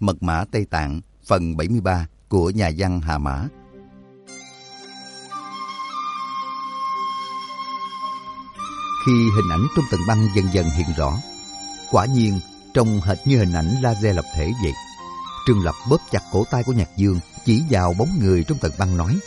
Mật mã Tây Tạng phần 73 của nhà văn Hà Mã. Khi hình ảnh trong tầng băng dần dần hiện rõ, quả nhiên trông hệt như hình ảnh laser lập thể vậy. Trương Lập bóp chặt cổ tay của Nhạc Dương, chỉ vào bóng người trong tầng băng nói: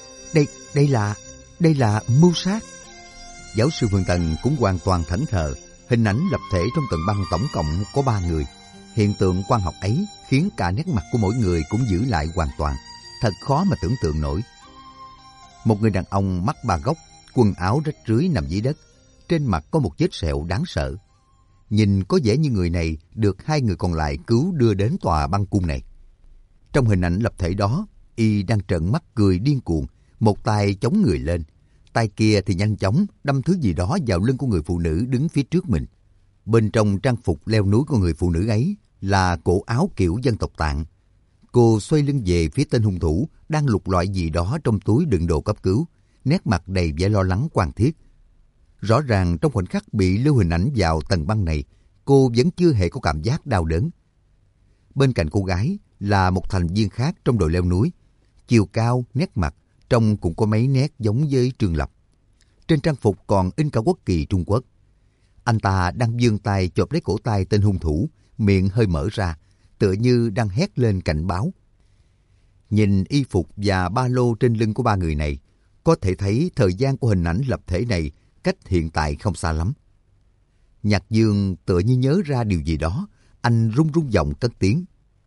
Đây là mưu sát. Giáo sư Phương Tần cũng hoàn toàn thẫn thờ. Hình ảnh lập thể trong tầng băng tổng cộng có 3 người. Hiện tượng quang học ấy khiến cả nét mặt của mỗi người cũng giữ lại hoàn toàn. Thật khó mà tưởng tượng nổi. Một người đàn ông mắt ba góc, quần áo rách rưới nằm dưới đất. Trên mặt có một vết sẹo đáng sợ. Nhìn có vẻ như người này được 2 người còn lại cứu đưa đến tòa băng cung này. Trong hình ảnh lập thể đó, y đang trợn mắt cười điên cuồng, một tay chống người lên, tay kia thì nhanh chóng đâm thứ gì đó vào lưng của người phụ nữ đứng phía trước mình. Bên trong trang phục leo núi của người phụ nữ ấy là cổ áo kiểu dân tộc Tạng. Cô xoay lưng về phía tên hung thủ đang lục lọi gì đó trong túi đựng đồ cấp cứu, nét mặt đầy vẻ lo lắng quan thiết. Rõ ràng trong khoảnh khắc bị lưu hình ảnh vào tầng băng này, cô vẫn chưa hề có cảm giác đau đớn. Bên cạnh cô gái là một thành viên khác trong đội leo núi. Chiều cao, nét mặt trông cũng có mấy nét giống với Trương Lập. Trên trang phục còn in cả quốc kỳ Trung Quốc. Anh ta đang giương tay chộp lấy cổ tay tên hung thủ, miệng hơi mở ra, tựa như đang hét lên cảnh báo. Nhìn y phục và ba lô trên lưng của 3 người này, có thể thấy thời gian của hình ảnh lập thể này cách hiện tại không xa lắm. Nhạc Dương tựa như nhớ ra điều gì đó, anh run run giọng cất tiếng: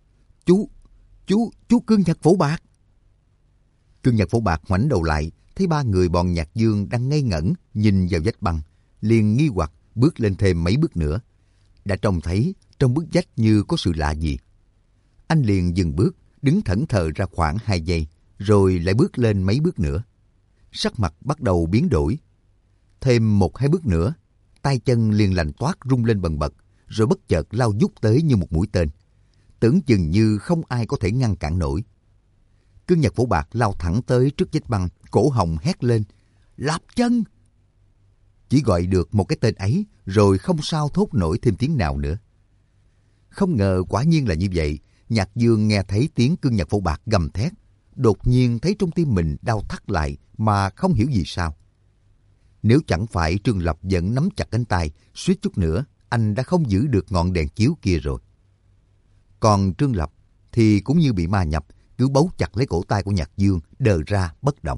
Chú Cương Nhật Phổ Bạc. Cương Nhật Phổ Bạc ngoảnh đầu lại, thấy 3 người bọn Nhạc Dương đang ngây ngẩn nhìn vào vách băng, liền nghi hoặc bước lên thêm mấy bước nữa. Đã trông thấy trong bức vách như có sự lạ gì. Anh liền dừng bước, đứng thẫn thờ ra khoảng 2 giây, rồi lại bước lên mấy bước nữa. Sắc mặt bắt đầu biến đổi. Thêm 1-2 bước nữa, tay chân liền lạnh toát rung lên bần bật, rồi bất chợt lao vút tới như một mũi tên. Tưởng chừng như không ai có thể ngăn cản nổi. Cương Nhật Phổ Bạc lao thẳng tới trước vách băng, cổ họng hét lên: Lập Chân! Chỉ gọi được một cái tên ấy, rồi không sao thốt nổi thêm tiếng nào nữa. Không ngờ quả nhiên là như vậy. Nhạc Dương nghe thấy tiếng Cương Nhật Phổ Bạc gầm thét, đột nhiên thấy trong tim mình đau thắt lại mà không hiểu vì sao. Nếu chẳng phải Trương Lập vẫn nắm chặt cánh tay, suýt chút nữa anh đã không giữ được ngọn đèn chiếu kia rồi. Còn Trương Lập thì cũng như bị ma nhập, cứ bấu chặt lấy cổ tay của Nhạc Dương, đờ ra bất động.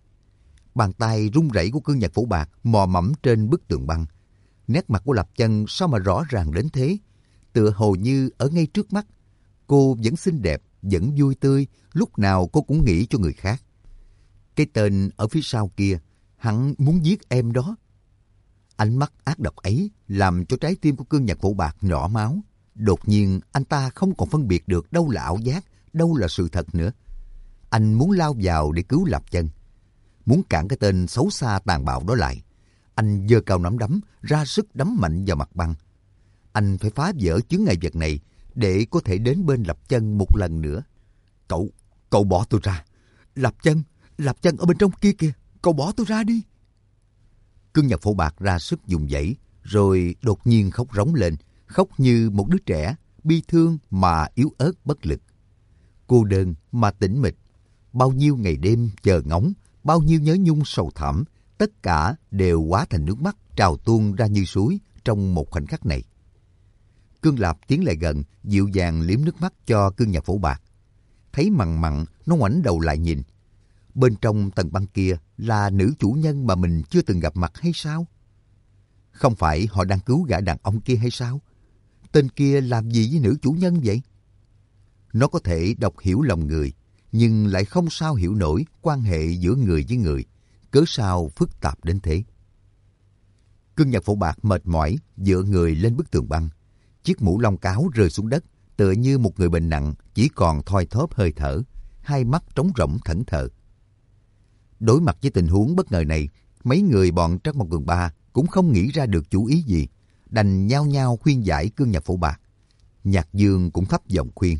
Bàn tay run rẩy của Cương Nhật Phổ Bạc mò mẫm trên bức tường băng. Nét mặt của Lập Chân sao mà rõ ràng đến thế, tựa hồ như ở ngay trước mắt. Cô vẫn xinh đẹp, vẫn vui tươi, lúc nào cô cũng nghĩ cho người khác. Cái tên ở phía sau kia, hắn muốn giết em đó. Ánh mắt ác độc ấy làm cho trái tim của Cương Nhật Phổ Bạc nhỏ máu. Đột nhiên anh ta không còn phân biệt được đâu là ảo giác, đâu là sự thật nữa. Anh muốn lao vào để cứu Lập Chân, muốn cản cái tên xấu xa tàn bạo đó lại. Anh giơ cao nắm đấm, ra sức đấm mạnh vào mặt băng. Anh phải phá vỡ chướng ngại vật này để có thể đến bên Lập Chân một lần nữa. Cậu bỏ tôi ra. Lập Chân ở bên trong kia kìa, cậu bỏ tôi ra đi. Cương Nhật Phổ Bạc ra sức dùng dãy, rồi đột nhiên khóc rống lên, khóc như một đứa trẻ, bi thương mà yếu ớt bất lực. Cô đơn mà tĩnh mịch, bao nhiêu ngày đêm chờ ngóng, bao nhiêu nhớ nhung sầu thẳm, tất cả đều hóa thành nước mắt trào tuôn ra như suối trong một khoảnh khắc này. Cương Lập tiến lại gần, dịu dàng liếm nước mắt cho Cương Nhật Phổ Bạc. Thấy mằn mặn, nó ngoảnh đầu lại nhìn. Bên trong tầng băng kia là nữ chủ nhân mà mình chưa từng gặp mặt hay sao? Không phải họ đang cứu gã đàn ông kia hay sao? Tên kia làm gì với nữ chủ nhân vậy? Nó có thể đọc hiểu lòng người, nhưng lại không sao hiểu nổi quan hệ giữa người với người. Cớ sao phức tạp đến thế? Cương Nhật Phổ Bạc mệt mỏi dựa người lên bức tường băng. Chiếc mũ lông cáo rơi xuống đất, tựa như một người bệnh nặng chỉ còn thoi thóp hơi thở, hai mắt trống rỗng thẫn thờ. Đối mặt với tình huống bất ngờ này, mấy người bọn Trắc Mộc Cường Ba cũng không nghĩ ra được chủ ý gì, đành nhao nhao khuyên giải Cương Nhật Phổ Bạc. Nhạc Dương cũng thấp giọng khuyên: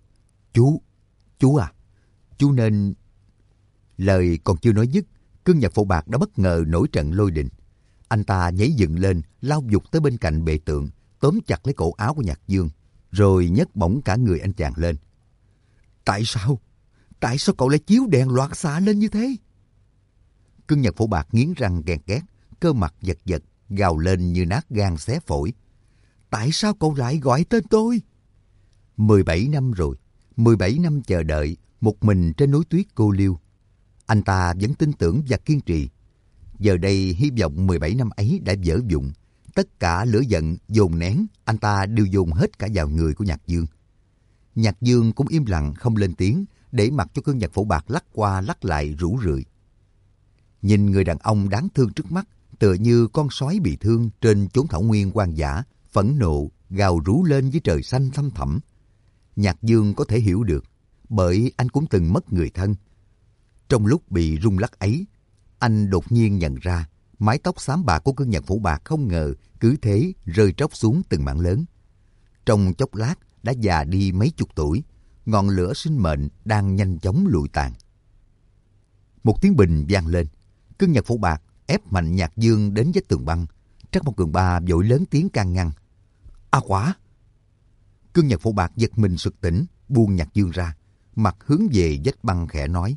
Chú à, chú nên... Lời còn chưa nói dứt, Cương Nhật Phổ Bạc đã bất ngờ nổi trận lôi đình. Anh ta nhảy dựng lên, lao vụt tới bên cạnh bệ tượng, tóm chặt lấy cổ áo của Nhạc Dương. rồi nhấc bổng cả người anh chàng lên. Tại sao? Tại sao cậu lại chiếu đèn loạt xạ lên như thế? Cương Nhật Phổ Bạc nghiến răng ghen ghét, cơ mặt giật giật, gào lên như nát gan xé phổi. Tại sao cậu lại gọi tên tôi? 17 năm rồi, 17 năm chờ đợi, một mình trên núi tuyết cô liêu. Anh ta vẫn tin tưởng và kiên trì. Giờ đây hy vọng 17 năm ấy đã vỡ vụn. Tất cả lửa giận dồn nén, anh ta đều dồn hết cả vào người của Nhạc Dương. Nhạc Dương cũng im lặng không lên tiếng, để mặc cho Cương Nhật Phổ Bạc lắc qua lắc lại rủ rượi. Nhìn người đàn ông đáng thương trước mắt, tựa như con sói bị thương trên chốn thảo nguyên hoang dã, phẫn nộ gào rú lên với trời xanh thăm thẳm. Nhạc Dương có thể hiểu được, bởi anh cũng từng mất người thân. Trong lúc bị rung lắc ấy, anh đột nhiên nhận ra mái tóc xám bạc của Cương Nhật Phổ Bạc không ngờ cứ thế rơi tróc xuống từng mảng lớn. Trong chốc lát đã già đi mấy chục tuổi, ngọn lửa sinh mệnh đang nhanh chóng lụi tàn. Một tiếng bình vang lên, Cương Nhật Phổ Bạc ép mạnh Nhạc Dương đến vách tường băng. Trắc Mộc Cường Ba vội lớn tiếng can ngăn. A Quả! Cương Nhật Phổ Bạc giật mình sực tỉnh, buông Nhạc Dương ra, mặt hướng về vách băng khẽ nói.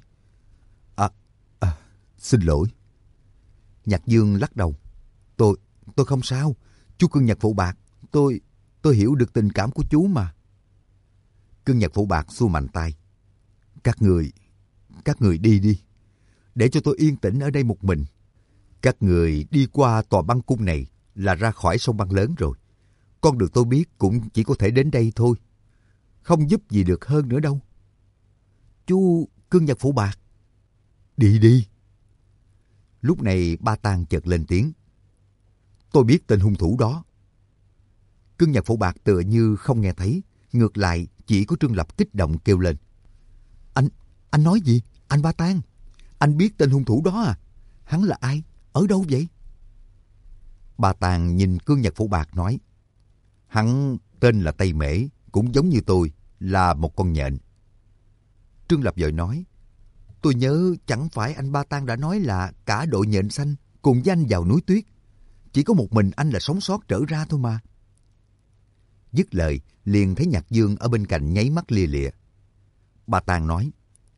Xin lỗi. Nhạc Dương lắc đầu. Tôi không sao. Chú Cương Nhật Phổ Bạc, tôi hiểu được tình cảm của chú mà. Cương Nhật Phổ Bạc xua mạnh tay. Các người đi đi. Để cho tôi yên tĩnh ở đây một mình. Các người đi qua tòa băng cung này là ra khỏi sông băng lớn rồi. Con đường tôi biết cũng chỉ có thể đến đây thôi. Không giúp gì được hơn nữa đâu. Chú Cương Nhật Phổ Bạc. Đi đi. Lúc này Ba Tang chợt lên tiếng. Tôi biết tên hung thủ đó. Cương Nhật Phổ Bạc tựa như không nghe thấy, ngược lại chỉ có Trương Lập kích động kêu lên. Anh nói gì? Anh Ba Tang, anh biết tên hung thủ đó à? Hắn là ai? Ở đâu vậy? Ba Tang nhìn Cương Nhật Phổ Bạc nói. Hắn tên là Tây Mễ, cũng giống như tôi, là một con nhện. Trương Lập vội nói. Tôi nhớ chẳng phải anh Ba Tang đã nói là cả đội nhện xanh cùng với anh vào núi tuyết. Chỉ có một mình anh là sống sót trở ra thôi mà. Dứt lời, liền thấy Nhạc Dương ở bên cạnh nháy mắt lia lịa. Ba Tang nói.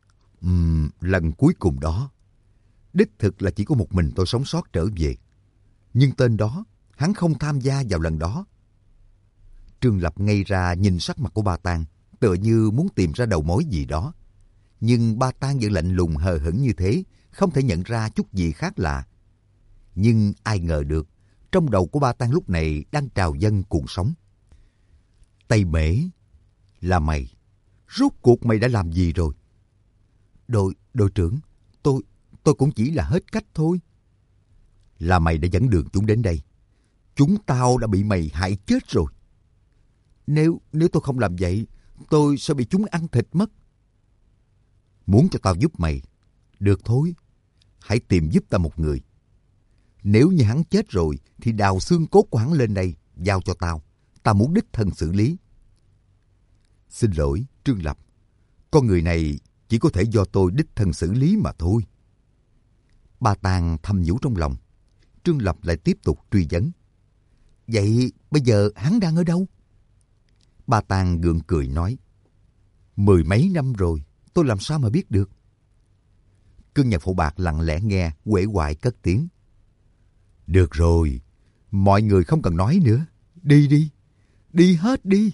Lần cuối cùng đó, đích thực là chỉ có một mình tôi sống sót trở về. Nhưng tên đó, hắn không tham gia vào lần đó. Trương Lập ngây ra nhìn sắc mặt của Ba Tang, tựa như muốn tìm ra đầu mối gì đó. Nhưng Ba Tang vẫn lạnh lùng hờ hững như thế, không thể nhận ra chút gì khác lạ. Nhưng ai ngờ được, trong đầu của Ba Tang lúc này đang trào dâng cuộn sóng. Tây Mễ, là mày. Rốt cuộc mày đã làm gì rồi? Đội trưởng, tôi cũng chỉ là hết cách thôi. Là mày đã dẫn đường chúng đến đây. Chúng tao đã bị mày hại chết rồi. Nếu tôi không làm vậy, tôi sẽ bị chúng ăn thịt mất. Muốn cho tao giúp mày? Được thôi, hãy tìm giúp ta một người. Nếu như hắn chết rồi, thì đào xương cốt của hắn lên đây, giao cho tao. Ta muốn đích thân xử lý. Xin lỗi, Trương Lập. Con người này chỉ có thể do tôi đích thân xử lý mà thôi. Ba Tang thầm nhủ trong lòng. Trương Lập lại tiếp tục truy vấn. Vậy bây giờ hắn đang ở đâu? Ba Tang gượng cười nói. 10 mấy năm rồi, tôi làm sao mà biết được? Cương Nhật Phổ Bạc lặng lẽ nghe, uể oải cất tiếng. Được rồi, mọi người không cần nói nữa. Đi đi, đi hết đi.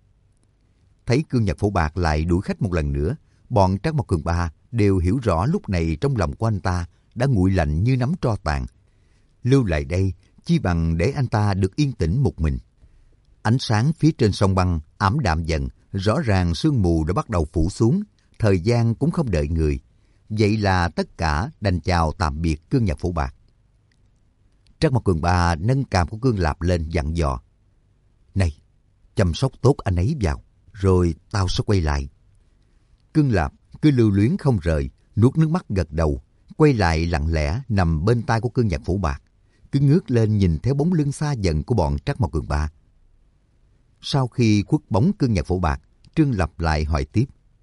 Thấy Cương Nhật Phổ Bạc lại đuổi khách một lần nữa, bọn Trắc Mộc Cường Ba đều hiểu rõ lúc này trong lòng của anh ta đã nguội lạnh như nắm tro tàn. Lưu lại đây, chi bằng để anh ta được yên tĩnh một mình. Ánh sáng phía trên sông băng ảm đạm dần, rõ ràng sương mù đã bắt đầu phủ xuống, thời gian cũng không đợi người. Vậy là tất cả đành chào tạm biệt Cương Nhật Phổ Bạc. Trắc Mộc Cường Ba nâng cằm của Cương Lạp lên dặn dò. Này, chăm sóc tốt anh ấy vào, rồi tao sẽ quay lại. Cương Lạp cứ lưu luyến không rời, nuốt nước mắt gật đầu, quay lại lặng lẽ nằm bên tai của Cương Nhật Phổ Bạc, cứ ngước lên nhìn theo bóng lưng xa dần của bọn Trắc Mộc Cường Ba. Sau khi khuất bóng Cương Nhật Phổ Bạc, Trương Lập lại hỏi tiếp.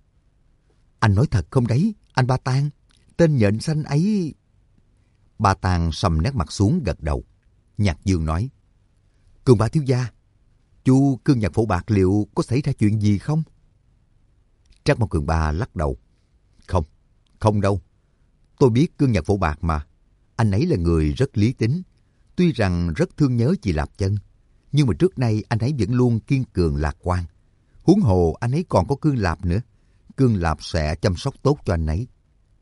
Anh nói thật không đấy, anh Ba Tang? Tên nhện xanh ấy... Ba Tang sầm nét mặt xuống gật đầu. Nhạc Dương nói. Cường Ba thiếu gia, Chu Cương Nhật Phổ Bạc liệu có xảy ra chuyện gì không? Trác Mộc Cường Ba lắc đầu. Không, không đâu. Tôi biết Cương Nhật Phổ Bạc mà. Anh ấy là người rất lý tính. Tuy rằng rất thương nhớ chị Lạp Chân, nhưng mà trước nay anh ấy vẫn luôn kiên cường lạc quan. Huống hồ anh ấy còn có Cương Lạp nữa. Cương Lạp sẽ chăm sóc tốt cho anh ấy.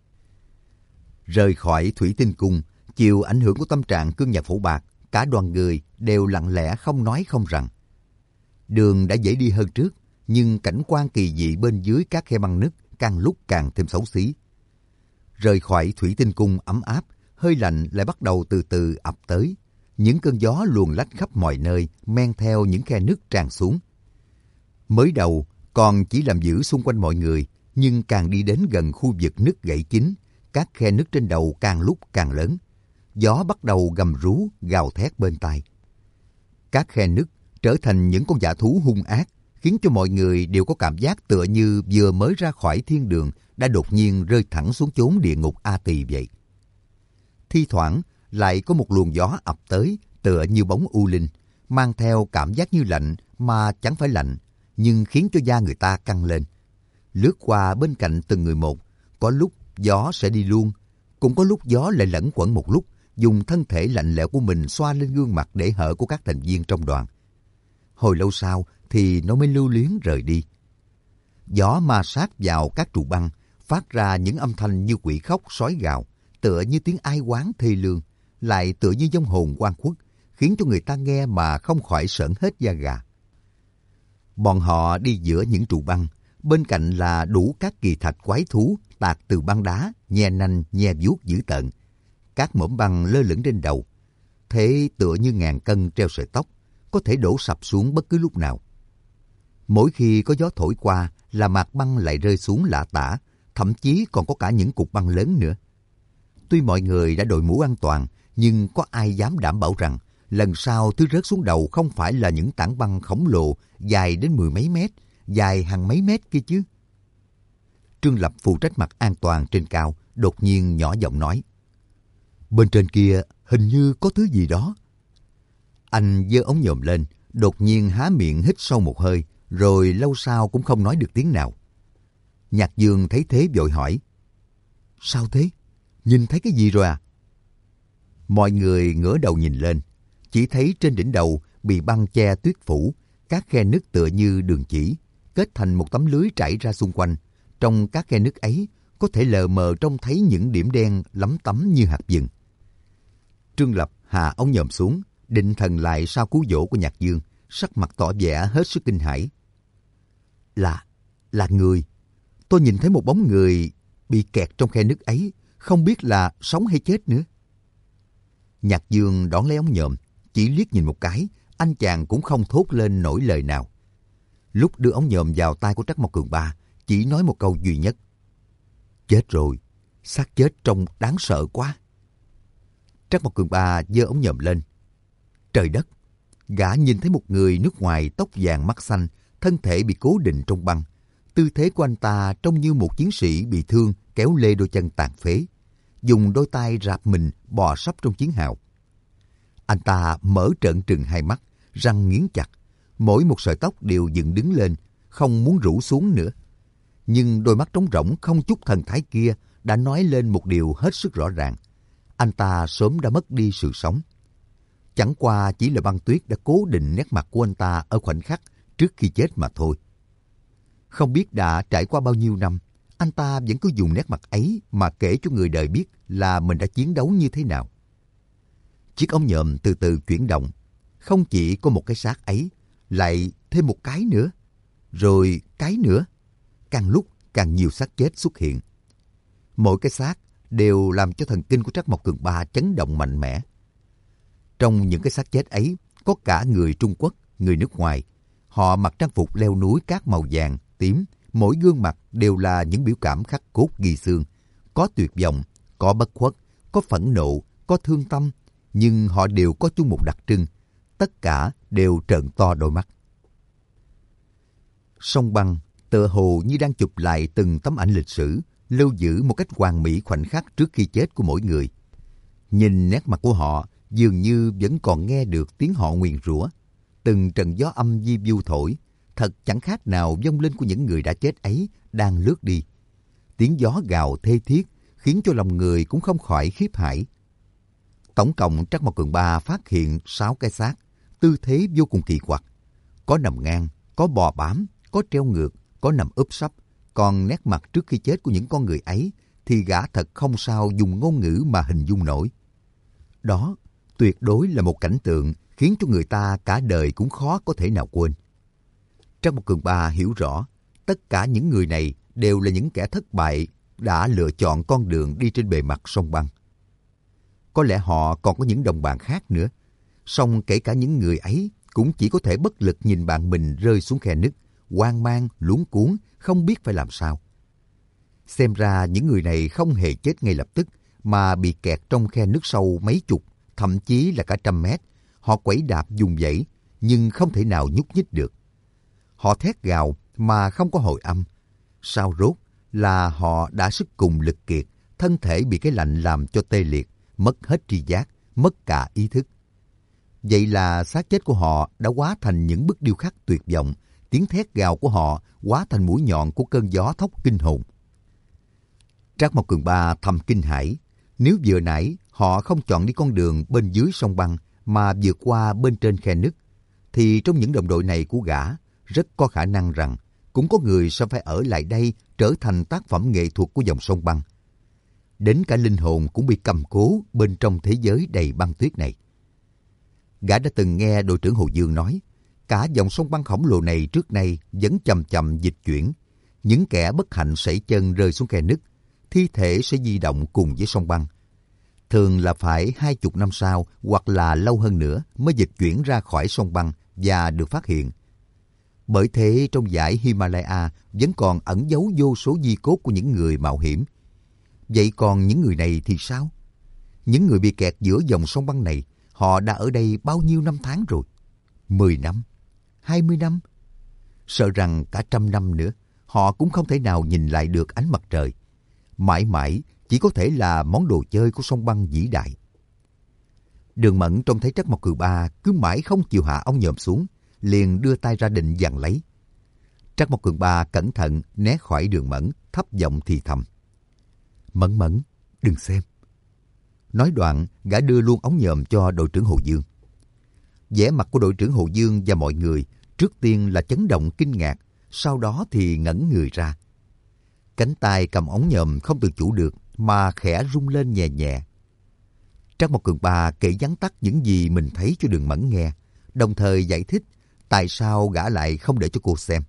Rời khỏi Thủy Tinh Cung, chịu ảnh hưởng của tâm trạng Cương Nhật Phổ Bạc, cả đoàn người đều lặng lẽ không nói không rằng. Đường đã dễ đi hơn trước, nhưng cảnh quan kỳ dị bên dưới các khe băng nứt càng lúc càng thêm xấu xí. Rời khỏi Thủy Tinh Cung ấm áp, hơi lạnh lại bắt đầu từ từ ập tới. Những cơn gió luồn lách khắp mọi nơi, men theo những khe nứt tràn xuống. Mới đầu còn chỉ làm giữ xung quanh mọi người, nhưng càng đi đến gần khu vực nứt gãy chính, các khe nứt trên đầu càng lúc càng lớn. Gió bắt đầu gầm rú, gào thét bên tai. Các khe nứt trở thành những con dã thú hung ác, khiến cho mọi người đều có cảm giác tựa như vừa mới ra khỏi thiên đường đã đột nhiên rơi thẳng xuống chốn địa ngục A Tỳ vậy. Thi thoảng lại có một luồng gió ập tới tựa như bóng u linh, mang theo cảm giác như lạnh mà chẳng phải lạnh, nhưng khiến cho da người ta căng lên. Lướt qua bên cạnh từng người một, có lúc gió sẽ đi luôn, cũng có lúc gió lại lẫn quẩn một lúc, dùng thân thể lạnh lẽo của mình xoa lên gương mặt để hở của các thành viên trong đoàn. Hồi lâu sau thì nó mới lưu luyến rời đi. Gió ma sát vào các trụ băng, phát ra những âm thanh như quỷ khóc sói gào, tựa như tiếng ai oán thê lương, lại tựa như vong hồn oan khuất, khiến cho người ta nghe mà không khỏi sởn hết da gà. Bọn họ đi giữa những trụ băng, bên cạnh là đủ các kỳ thạch quái thú tạc từ băng đá, nhe nanh, nhe vuốt dữ tợn. Các mỏm băng lơ lửng trên đầu, thế tựa như ngàn cân treo sợi tóc, có thể đổ sập xuống bất cứ lúc nào. Mỗi khi có gió thổi qua là mạc băng lại rơi xuống lả tả, thậm chí còn có cả những cục băng lớn nữa. Tuy mọi người đã đội mũ an toàn, nhưng có ai dám đảm bảo rằng lần sau thứ rớt xuống đầu không phải là những tảng băng khổng lồ dài đến mười mấy mét, dài hàng mấy mét kia chứ? Trương Lập phụ trách mặt an toàn trên cao, đột nhiên nhỏ giọng nói. Bên trên kia hình như có thứ gì đó. Anh giơ ống nhòm lên, đột nhiên há miệng hít sâu một hơi, rồi lâu sau cũng không nói được tiếng nào. Nhạc Dương thấy thế vội hỏi. Sao thế? Nhìn thấy cái gì rồi à? Mọi người ngửa đầu nhìn lên, chỉ thấy trên đỉnh đầu bị băng che tuyết phủ, các khe nứt tựa như đường chỉ, kết thành một tấm lưới trải ra xung quanh. Trong các khe nứt ấy, có thể lờ mờ trông thấy những điểm đen lấm tấm như hạt vừng. Trương Lập hạ ống nhòm xuống, định thần lại sau cú dỗ của Nhạc Dương, sắc mặt tỏ vẻ hết sức kinh hãi. Là người. Tôi nhìn thấy một bóng người bị kẹt trong khe nứt ấy, không biết là sống hay chết nữa. Nhạc Dương đón lấy ống nhòm, chỉ liếc nhìn một cái, anh chàng cũng không thốt lên nổi lời nào. Lúc đưa ống nhòm vào tay của Trác Mộc Cường Ba, chỉ nói một câu duy nhất. Chết rồi, xác chết trông đáng sợ quá. Trác Mộc Cường Ba giơ ống nhòm lên. Trời đất! Gã nhìn thấy một người nước ngoài tóc vàng mắt xanh, thân thể bị cố định trong băng. Tư thế của anh ta trông như một chiến sĩ bị thương kéo lê đôi chân tàn phế, dùng đôi tay rạp mình bò sấp trong chiến hào. Anh ta mở trợn trừng hai mắt, răng nghiến chặt, mỗi một sợi tóc đều dựng đứng lên, không muốn rủ xuống nữa. Nhưng đôi mắt trống rỗng không chút thần thái kia đã nói lên một điều hết sức rõ ràng. Anh ta sớm đã mất đi sự sống. Chẳng qua chỉ là băng tuyết đã cố định nét mặt của anh ta ở khoảnh khắc trước khi chết mà thôi. Không biết đã trải qua bao nhiêu năm, anh ta vẫn cứ dùng nét mặt ấy mà kể cho người đời biết là mình đã chiến đấu như thế nào. Chiếc ống nhòm từ từ chuyển động. Không chỉ có một cái xác ấy, lại thêm một cái nữa, rồi cái nữa. Càng lúc càng nhiều xác chết xuất hiện. Mỗi cái xác đều làm cho thần kinh của Trác Mộc Cường Ba chấn động mạnh mẽ. Trong những cái xác chết ấy, có cả người Trung Quốc, người nước ngoài. Họ mặc trang phục leo núi các màu vàng, tím, mỗi gương mặt đều là những biểu cảm khắc cốt ghi xương. Có tuyệt vọng, có bất khuất, có phẫn nộ, có thương tâm, nhưng họ đều có chung một đặc trưng. Tất cả đều trợn to đôi mắt. Sông băng tựa hồ như đang chụp lại từng tấm ảnh lịch sử, lưu giữ một cách hoàn mỹ khoảnh khắc trước khi chết của mỗi người. Nhìn nét mặt của họ, dường như vẫn còn nghe được tiếng họ nguyền rủa. Từng trận gió âm vi vu thổi, thật chẳng khác nào vong linh của những người đã chết ấy đang lướt đi. Tiếng gió gào thê thiết khiến cho lòng người cũng không khỏi khiếp hãi. Tổng cộng Trắc Mộc Cường Ba phát hiện 6 cái xác, tư thế vô cùng kỳ quặc. Có nằm ngang, có bò bám, có treo ngược, có nằm úp sấp. Còn nét mặt trước khi chết của những con người ấy thì gã thật không sao dùng ngôn ngữ mà hình dung nổi. Đó tuyệt đối là một cảnh tượng khiến cho người ta cả đời cũng khó có thể nào quên. Trắc Mộc Cường Ba hiểu rõ, tất cả những người này đều là những kẻ thất bại đã lựa chọn con đường đi trên bề mặt sông băng. Có lẽ họ còn có những đồng bạn khác nữa, song kể cả những người ấy cũng chỉ có thể bất lực nhìn bạn mình rơi xuống khe nứt, hoang mang, luống cuống, không biết phải làm sao. Xem ra những người này không hề chết ngay lập tức, mà bị kẹt trong khe nước sâu mấy chục, thậm chí là cả 100 mét. Họ quẩy đạp vùng vẫy, nhưng không thể nào nhúc nhích được. Họ thét gào mà không có hồi âm. Sao rốt là họ đã sức cùng lực kiệt, thân thể bị cái lạnh làm cho tê liệt, mất hết tri giác, mất cả ý thức. Vậy là xác chết của họ đã hóa thành những bức điêu khắc tuyệt vọng, tiếng thét gào của họ hóa thành mũi nhọn của cơn gió thốc kinh hồn. Trác Mộc Cường Ba thầm kinh hãi, nếu vừa nãy họ không chọn đi con đường bên dưới sông băng mà vượt qua bên trên khe nứt, thì trong những đồng đội này của gã, rất có khả năng rằng cũng có người sẽ phải ở lại đây trở thành tác phẩm nghệ thuật của dòng sông băng. Đến cả linh hồn cũng bị cầm cố bên trong thế giới đầy băng tuyết này. Gã đã từng nghe đội trưởng Hồ Dương nói, cả dòng sông băng khổng lồ này trước nay vẫn chậm chậm dịch chuyển. Những kẻ bất hạnh sẩy chân rơi xuống khe nứt, thi thể sẽ di động cùng với sông băng. Thường là phải 20 năm sau hoặc là lâu hơn nữa mới dịch chuyển ra khỏi sông băng và được phát hiện. Bởi thế trong dãy Himalaya vẫn còn ẩn giấu vô số di cốt của những người mạo hiểm. Vậy còn những người này thì sao? Những người bị kẹt giữa dòng sông băng này, họ đã ở đây bao nhiêu năm tháng rồi? 10 năm? 20 năm? Sợ rằng cả 100 năm nữa, họ cũng không thể nào nhìn lại được ánh mặt trời. Mãi mãi chỉ có thể là món đồ chơi của sông băng vĩ đại. Đường Mẫn trông thấy Trắc Mộc Cường Ba cứ mãi không chịu hạ ống nhòm xuống, liền đưa tay ra định giằng lấy. Trắc Mộc Cường Ba cẩn thận né khỏi Đường Mẫn, thấp giọng thì thầm: "Mẫn Mẫn, đừng xem." Nói đoạn, gã đưa luôn ống nhòm cho đội trưởng Hồ Dương. Vẻ mặt của đội trưởng Hồ Dương và mọi người trước tiên là chấn động kinh ngạc, sau đó thì ngẩn người ra. Cánh tay cầm ống nhòm không tự chủ được mà khẽ rung lên nhẹ nhẹ. Trắc Mộc Cường Ba kể vắn tắt những gì mình thấy cho Đường Mẫn nghe, đồng thời giải thích tại sao gã lại không để cho cô xem.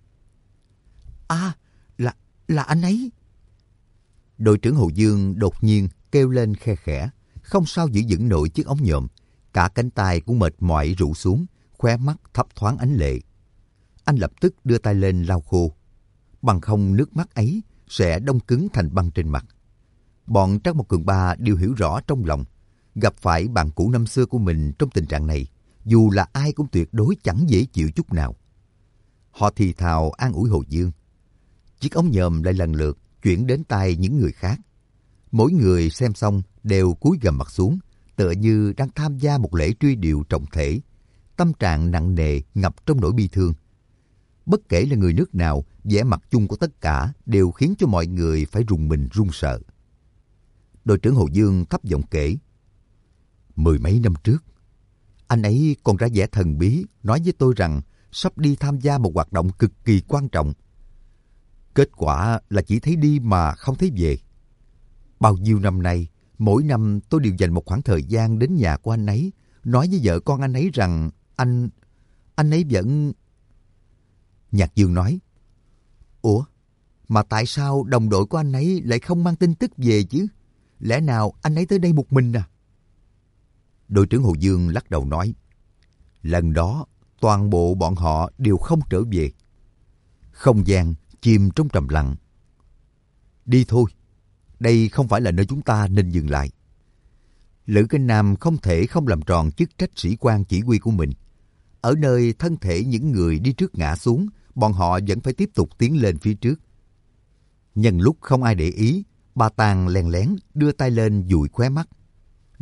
"À, là anh ấy." Đội trưởng Hồ Dương đột nhiên kêu lên khe khẽ, không sao giữ vững nổi chiếc ống nhòm, cả cánh tay cũng mệt mỏi rũ xuống, khóe mắt thấp thoáng ánh lệ. Anh lập tức đưa tay lên lau khô, bằng không nước mắt ấy sẽ đông cứng thành băng trên mặt. Bọn Trắc Mộc Cường Ba đều hiểu rõ trong lòng, gặp phải bạn cũ năm xưa của mình trong tình trạng này, dù là ai cũng tuyệt đối chẳng dễ chịu chút nào. Họ thì thào an ủi Hồ Dương. Chiếc ống nhòm lại lần lượt chuyển đến tay những người khác. Mỗi người xem xong đều cúi gằm mặt xuống, tựa như đang tham gia một lễ truy điệu trọng thể, tâm trạng nặng nề ngập trong nỗi bi thương. Bất kể là người nước nào, vẻ mặt chung của tất cả đều khiến cho mọi người phải rùng mình run sợ. Đội trưởng Hồ Dương thấp giọng kể: 10 mấy năm trước, anh ấy còn ra vẻ thần bí nói với tôi rằng sắp đi tham gia một hoạt động cực kỳ quan trọng. Kết quả là chỉ thấy đi mà không thấy về. Bao nhiêu năm nay, mỗi năm tôi đều dành một khoảng thời gian đến nhà của anh ấy, nói với vợ con anh ấy rằng anh ấy vẫn... Nhạc Dương nói: "Ủa, mà tại sao đồng đội của anh ấy lại không mang tin tức về chứ? Lẽ nào anh ấy tới đây một mình à?" Đội trưởng Hồ Dương lắc đầu nói: "Lần đó, toàn bộ bọn họ đều không trở về." Không gian chìm trong trầm lặng. "Đi thôi, đây không phải là nơi chúng ta nên dừng lại." Lữ Kinh Nam không thể không làm tròn chức trách sĩ quan chỉ huy của mình. Ở nơi thân thể những người đi trước ngã xuống, bọn họ vẫn phải tiếp tục tiến lên phía trước. Nhân lúc không ai để ý, Ba Tàng lén lén đưa tay lên dụi khóe mắt.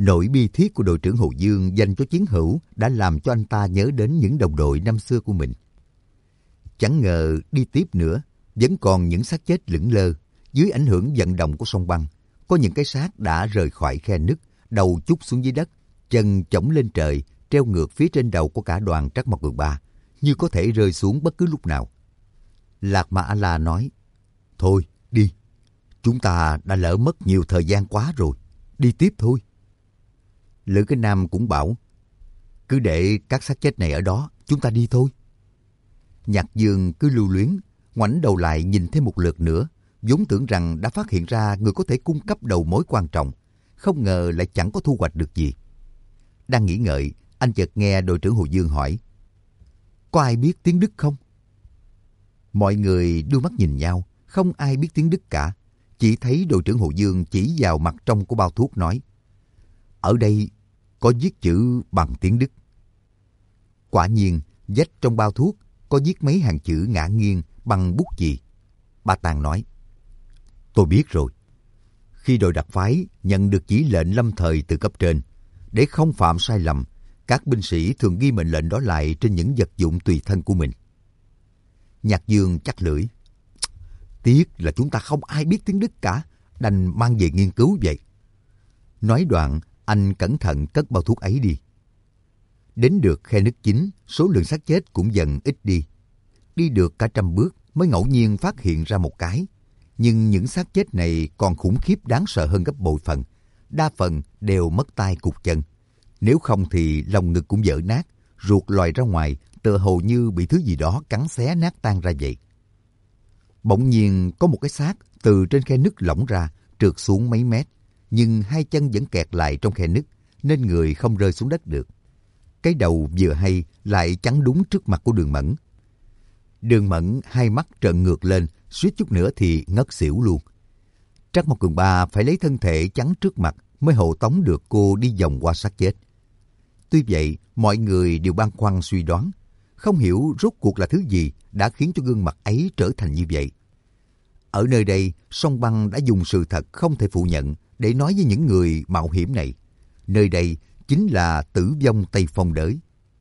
Nỗi bi thiết của đội trưởng Hồ Dương dành cho chiến hữu đã làm cho anh ta nhớ đến những đồng đội năm xưa của mình. Chẳng ngờ đi tiếp nữa, vẫn còn những xác chết lững lơ. Dưới ảnh hưởng vận động của sông băng, có những cái xác đã rời khỏi khe nứt, đầu chúc xuống dưới đất, chân chổng lên trời, treo ngược phía trên đầu của cả đoàn Trắc Mộc Cường Ba, như có thể rơi xuống bất cứ lúc nào. Lạc Ma A-la nói, thôi đi, chúng ta đã lỡ mất nhiều thời gian quá rồi, đi tiếp thôi. Lữ Cái Nam cũng bảo, cứ để các xác chết này ở đó, chúng ta đi thôi. Nhạc Dương cứ lưu luyến, ngoảnh đầu lại nhìn thêm một lượt nữa, vốn tưởng rằng đã phát hiện ra người có thể cung cấp đầu mối quan trọng, không ngờ lại chẳng có thu hoạch được gì. Đang nghĩ ngợi, anh chợt nghe đội trưởng Hồ Dương hỏi, có ai biết tiếng Đức không? Mọi người đưa mắt nhìn nhau, không ai biết tiếng Đức cả. Chỉ thấy đội trưởng Hồ Dương chỉ vào mặt trong của bao thuốc nói, ở đây có viết chữ bằng tiếng Đức. Quả nhiên, vách trong bao thuốc có viết mấy hàng chữ ngả nghiêng bằng bút chì. Ba Tàng nói, tôi biết rồi. Khi đội đặc phái nhận được chỉ lệnh lâm thời từ cấp trên, để không phạm sai lầm, các binh sĩ thường ghi mệnh lệnh đó lại trên những vật dụng tùy thân của mình. Nhạc Dương chắc lưỡi, tiếc là chúng ta không ai biết tiếng Đức cả, đành mang về nghiên cứu vậy. Nói đoạn, anh cẩn thận cất bao thuốc ấy đi. Đến được khe nứt chính, số lượng xác chết cũng dần ít đi. Đi được cả 100 bước mới ngẫu nhiên phát hiện ra một cái. Nhưng những xác chết này còn khủng khiếp đáng sợ hơn gấp bội phần. Đa phần đều mất tay cụt chân. Nếu không thì lòng ngực cũng vỡ nát, ruột lòi ra ngoài, tựa hồ như bị thứ gì đó cắn xé nát tan ra vậy. Bỗng nhiên có một cái xác từ trên khe nứt lỏng ra, trượt xuống mấy mét, nhưng hai chân vẫn kẹt lại trong khe nứt, nên người không rơi xuống đất được. Cái đầu vừa hay lại chắn đúng trước mặt của Đường Mẫn. Đường Mẫn hai mắt trợn ngược lên, suýt chút nữa thì ngất xỉu luôn. Trắc Mộc Cường Ba phải lấy thân thể chắn trước mặt mới hộ tống được cô đi vòng qua xác chết. Tuy vậy, mọi người đều băn khoăn suy đoán, không hiểu rốt cuộc là thứ gì đã khiến cho gương mặt ấy trở thành như vậy. Ở nơi đây, Sông Băng đã dùng sự thật không thể phủ nhận để nói với những người mạo hiểm này. Nơi đây chính là tử vong Tây Phong Đới.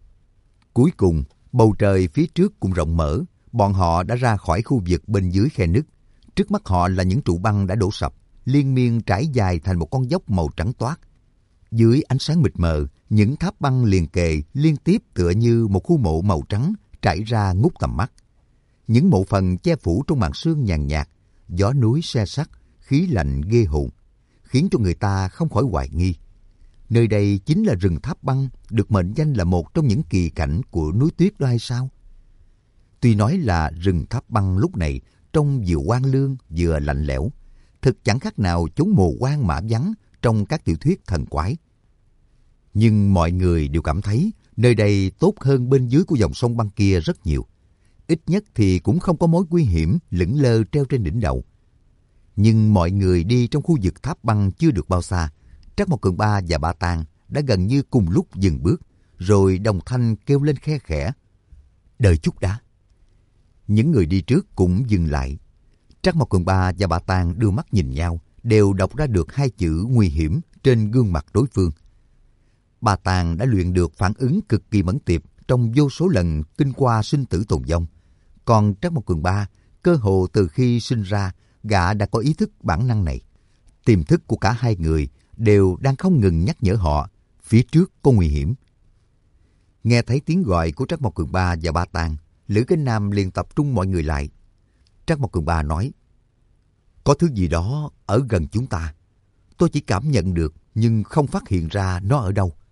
Cuối cùng, bầu trời phía trước cũng rộng mở, bọn họ đã ra khỏi khu vực bên dưới khe nứt. Trước mắt họ là những trụ băng đã đổ sập, liên miên trải dài thành một con dốc màu trắng toát. Dưới ánh sáng mịt mờ, những tháp băng liền kề liên tiếp tựa như một khu mộ màu trắng trải ra ngút tầm mắt. Những mộ phần che phủ trong màn sương nhàn nhạt, gió núi se sắt, khí lạnh ghê hồn, khiến cho người ta không khỏi hoài nghi. Nơi đây chính là rừng tháp băng, được mệnh danh là một trong những kỳ cảnh của núi tuyết đó hay sao? Tuy nói là rừng tháp băng lúc này trông vừa hoang lương vừa lạnh lẽo, thực chẳng khác nào chốn mồ hoang mã vắng trong các tiểu thuyết thần quái. Nhưng mọi người đều cảm thấy nơi đây tốt hơn bên dưới của dòng sông băng kia rất nhiều. Ít nhất thì cũng không có mối nguy hiểm lững lơ treo trên đỉnh đầu. Nhưng mọi người đi trong khu vực tháp băng chưa được bao xa, Trắc Mộc Cường Ba và Ba Tàng đã gần như cùng lúc dừng bước, rồi đồng thanh kêu lên khe khẽ, đợi chút đã. Những người đi trước cũng dừng lại. Trắc Mộc Cường Ba và Ba Tàng đưa mắt nhìn nhau, đều đọc ra được hai chữ nguy hiểm trên gương mặt đối phương. Ba Tàng đã luyện được phản ứng cực kỳ mẫn tiệp trong vô số lần kinh qua sinh tử tồn vong. Còn Trắc Mộc Cường Ba, cơ hồ từ khi sinh ra, gã đã có ý thức bản năng này. Tiềm thức của cả hai người đều đang không ngừng nhắc nhở họ, phía trước có nguy hiểm. Nghe thấy tiếng gọi của Trắc Mộc Cường Ba và Ba Tàng, Lữ Cái Nam liền tập trung mọi người lại. Trắc Mộc Cường Ba nói, có thứ gì đó ở gần chúng ta. Tôi chỉ cảm nhận được, nhưng không phát hiện ra nó ở đâu.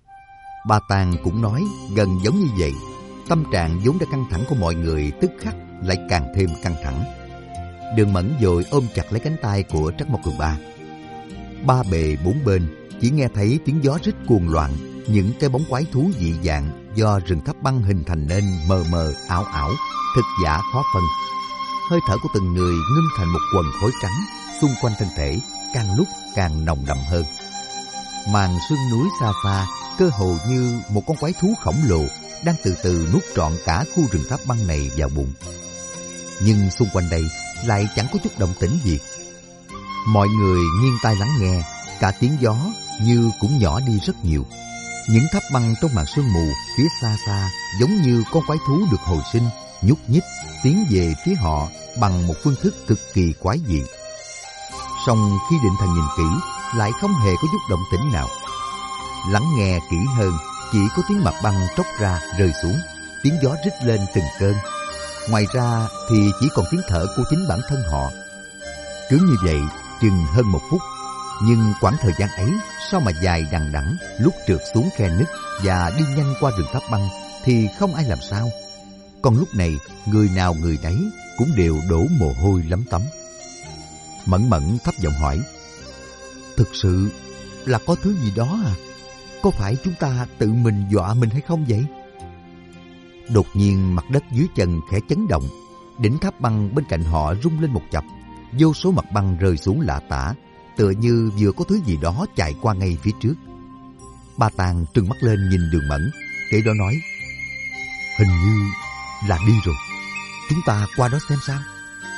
Ba Tàng cũng nói gần giống như vậy. Tâm trạng vốn đã căng thẳng của mọi người tức khắc lại càng thêm căng thẳng. Đường Mẫn vội ôm chặt lấy cánh tay của Trắc Mộc Cường Ba. Ba bề bốn bên chỉ nghe thấy tiếng gió rít cuồng loạn, những cái bóng quái thú dị dạng do rừng tháp băng hình thành nên mờ mờ ảo ảo, thực giả khó phân. Hơi thở của từng người ngưng thành một quần khói trắng xung quanh thân thể, càng lúc càng nồng đậm hơn. Màn sương núi xa xa cơ hồ như một con quái thú khổng lồ đang từ từ nuốt trọn cả khu rừng tháp băng này vào bụng. Nhưng xung quanh đây lại chẳng có chút động tĩnh gì. Mọi người nghiêng tai lắng nghe, cả tiếng gió như cũng nhỏ đi rất nhiều. Những tháp băng trong màn sương mù phía xa xa giống như con quái thú được hồi sinh, nhúc nhích, tiến về phía họ bằng một phương thức cực kỳ quái dị. Song khi Định Thần nhìn kỹ, lại không hề có chút động tĩnh nào. Lắng nghe kỹ hơn, chỉ có tiếng mặt băng tróc ra rơi xuống, tiếng gió rít lên từng cơn. Ngoài ra thì chỉ còn tiếng thở của chính bản thân họ. Cứ như vậy, chừng hơn 1 phút, nhưng quãng thời gian ấy sao mà dài đằng đẵng, lúc trượt xuống khe nứt và đi nhanh qua rừng tháp băng thì không ai làm sao. Còn lúc này, người nào người nấy cũng đều đổ mồ hôi lấm tấm. Mẫn Mẫn thấp giọng hỏi: thực sự là có thứ gì đó à? Có phải chúng ta tự mình dọa mình hay không vậy? Đột nhiên mặt đất dưới chân khẽ chấn động, đỉnh tháp băng bên cạnh họ rung lên một chập, vô số mặt băng rơi xuống lạ tả, tựa như vừa có thứ gì đó chạy qua ngay phía trước. Ba Tàng trừng mắt lên nhìn Đường Mẫn, kể đó nói: hình như là đi rồi, chúng ta qua đó xem sao.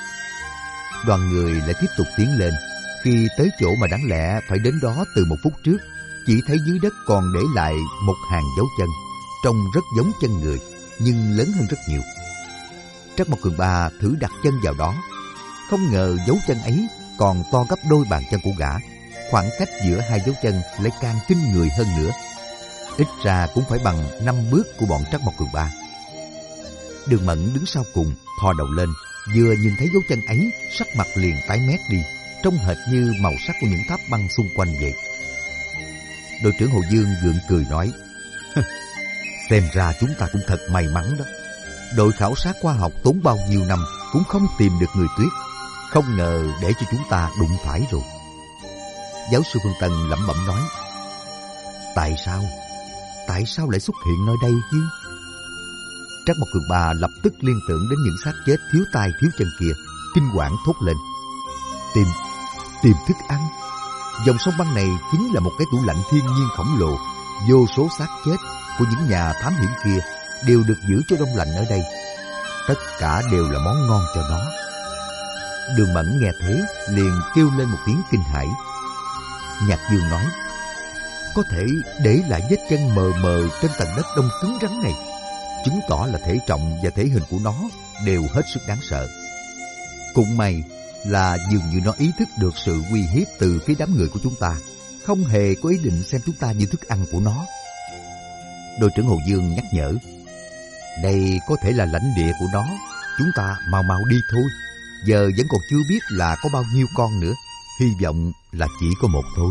Đoàn người lại tiếp tục tiến lên. Khi tới chỗ mà đáng lẽ phải đến đó từ 1 phút trước, chỉ thấy dưới đất còn để lại một hàng dấu chân, trông rất giống chân người, nhưng lớn hơn rất nhiều. Trắc Mộc Cường Ba thử đặt chân vào đó, không ngờ dấu chân ấy còn to gấp đôi bàn chân của gã. Khoảng cách giữa hai dấu chân lại càng kinh người hơn nữa, ít ra cũng phải bằng 5 bước của bọn Trắc Mộc Cường Ba. Đường Mẫn đứng sau cùng, thò đầu lên, vừa nhìn thấy dấu chân ấy, sắc mặt liền tái mét đi, trông hệt như màu sắc của những tháp băng xung quanh vậy. Đội trưởng Hồ Dương gượng cười nói: xem ra chúng ta cũng thật may mắn đó. Đội khảo sát khoa học tốn bao nhiêu năm cũng không tìm được người Tuyết, không ngờ để cho chúng ta đụng phải rồi. Giáo sư Phương Tân lẩm bẩm nói: tại sao lại xuất hiện nơi đây chứ? Trắc Mộc Cường Ba lập tức liên tưởng đến những xác chết thiếu tay thiếu chân kia, kinh quản thốt lên: tìm thức ăn. Dòng sông băng này chính là một cái tủ lạnh thiên nhiên khổng lồ. Vô số xác chết của những nhà thám hiểm kia đều được giữ cho đông lạnh ở đây. Tất cả đều là món ngon cho nó. Đường Mẫn nghe thế liền kêu lên một tiếng kinh hãi. Nhạc Dương nói: có thể để lại vết chân mờ mờ trên tầng đất đông cứng rắn này, chứng tỏ là thể trọng và thể hình của nó đều hết sức đáng sợ. Cũng may là dường như nó ý thức được sự uy hiếp từ phía đám người của chúng ta, không hề có ý định xem chúng ta như thức ăn của nó. Đội trưởng Hồ Dương nhắc nhở: đây có thể là lãnh địa của nó, chúng ta mau đi thôi. Giờ vẫn còn chưa biết là có bao nhiêu con nữa, hy vọng là chỉ có một thôi.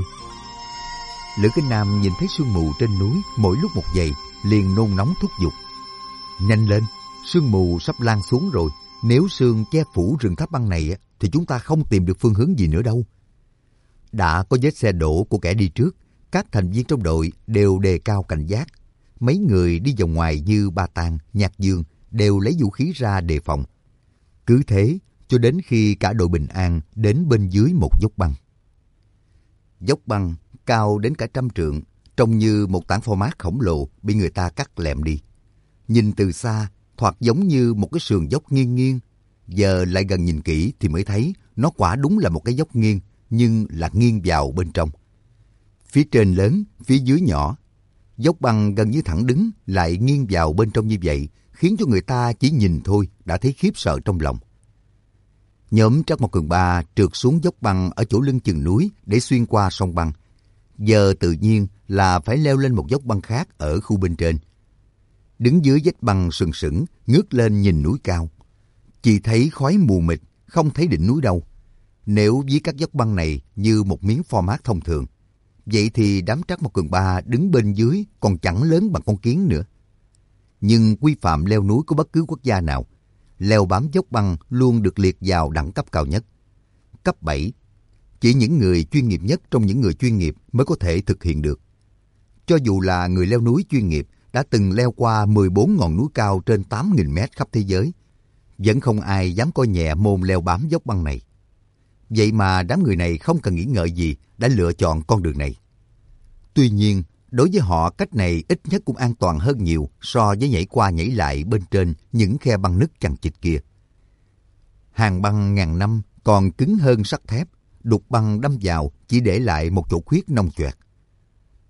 Lữ Kinh Nam nhìn thấy sương mù trên núi mỗi lúc một dày, liền nôn nóng thúc giục: nhanh lên, sương mù sắp lan xuống rồi. Nếu sương che phủ rừng tháp băng này thì chúng ta không tìm được phương hướng gì nữa đâu. Đã có vết xe đổ của kẻ đi trước, các thành viên trong đội đều đề cao cảnh giác. Mấy người đi vào ngoài như Ba Tàng, Nhạc Dương đều lấy vũ khí ra đề phòng. Cứ thế cho đến khi cả đội bình an đến bên dưới một dốc băng. Dốc băng cao đến cả 100 trượng, trông như một tảng phô mát khổng lồ bị người ta cắt lẹm đi. Nhìn từ xa, thoạt giống như một cái sườn dốc nghiêng nghiêng. Giờ lại gần nhìn kỹ thì mới thấy nó quả đúng là một cái dốc nghiêng, nhưng là nghiêng vào bên trong. Phía trên lớn, phía dưới nhỏ. Dốc băng gần như thẳng đứng lại nghiêng vào bên trong như vậy, khiến cho người ta chỉ nhìn thôi đã thấy khiếp sợ trong lòng. Nhóm Trắc Mộc Cường Ba trượt xuống dốc băng ở chỗ lưng chừng núi để xuyên qua sông băng. Giờ tự nhiên là phải leo lên một dốc băng khác ở khu bên trên. Đứng dưới vách băng sừng sững, ngước lên nhìn núi cao. Chỉ thấy khói mù mịt, không thấy đỉnh núi đâu. Nếu ví các dốc băng này như một miếng format thông thường, vậy thì đám Trắc Mộc Cường Ba đứng bên dưới còn chẳng lớn bằng con kiến nữa. Nhưng quy phạm leo núi của bất cứ quốc gia nào, leo bám dốc băng luôn được liệt vào đẳng cấp cao nhất. Cấp 7. Chỉ những người chuyên nghiệp nhất trong những người chuyên nghiệp mới có thể thực hiện được. Cho dù là người leo núi chuyên nghiệp đã từng leo qua 14 ngọn núi cao trên 8.000 mét khắp thế giới, vẫn không ai dám coi nhẹ môn leo bám dốc băng này. Vậy mà đám người này không cần nghĩ ngợi gì đã lựa chọn con đường này. Tuy nhiên, đối với họ cách này ít nhất cũng an toàn hơn nhiều so với nhảy qua nhảy lại bên trên những khe băng nứt chằng chịt kia. Hàng băng ngàn năm còn cứng hơn sắt thép, đục băng đâm vào chỉ để lại một chỗ khuyết nông choẹt.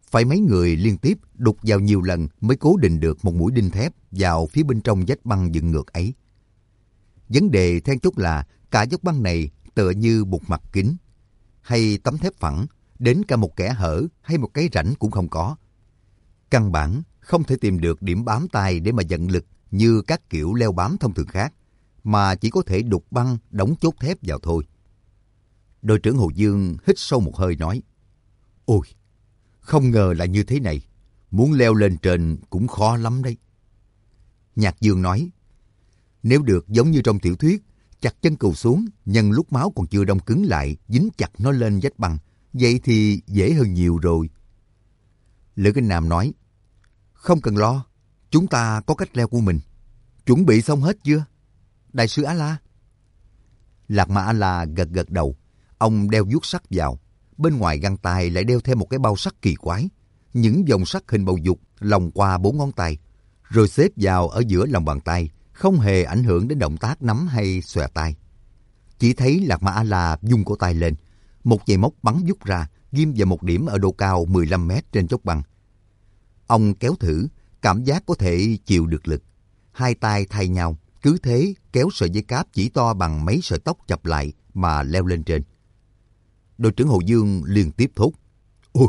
Phải mấy người liên tiếp đục vào nhiều lần mới cố định được một mũi đinh thép vào phía bên trong vách băng dựng ngược ấy. Vấn đề then chốt là cả dốc băng này tựa như một mặt kính, hay tấm thép phẳng, đến cả một kẽ hở hay một cái rãnh cũng không có. Căn bản không thể tìm được điểm bám tay để mà vận lực như các kiểu leo bám thông thường khác, mà chỉ có thể đục băng đóng chốt thép vào thôi. Đội trưởng Hồ Dương hít sâu một hơi nói, ôi, không ngờ là như thế này, muốn leo lên trên cũng khó lắm đấy. Nhạc Dương nói, nếu được giống như trong tiểu thuyết, chặt chân cừu xuống, nhân lúc máu còn chưa đông cứng lại, dính chặt nó lên vách băng, vậy thì dễ hơn nhiều rồi. Lữ Kinh Nam nói, không cần lo, chúng ta có cách leo của mình. Chuẩn bị xong hết chưa, đại sư A-la? Lạc Ma A-la gật gật đầu. Ông đeo vuốt sắt vào, bên ngoài găng tay lại đeo thêm một cái bao sắt kỳ quái, những vòng sắt hình bầu dục lòng qua 4 ngón tay, rồi xếp vào ở giữa lòng bàn tay, không hề ảnh hưởng đến động tác nắm hay xòe tay. Chỉ thấy Lạc Ma A-la vung cổ tay lên, một dây móc bắn vút ra, ghim vào một điểm ở độ cao 15 mét trên chốt băng. Ông kéo thử, cảm giác có thể chịu được lực. Hai tay thay nhau, cứ thế kéo sợi dây cáp chỉ to bằng mấy sợi tóc chập lại mà leo lên trên. Đội trưởng Hồ Dương liên tiếp thốt, ôi,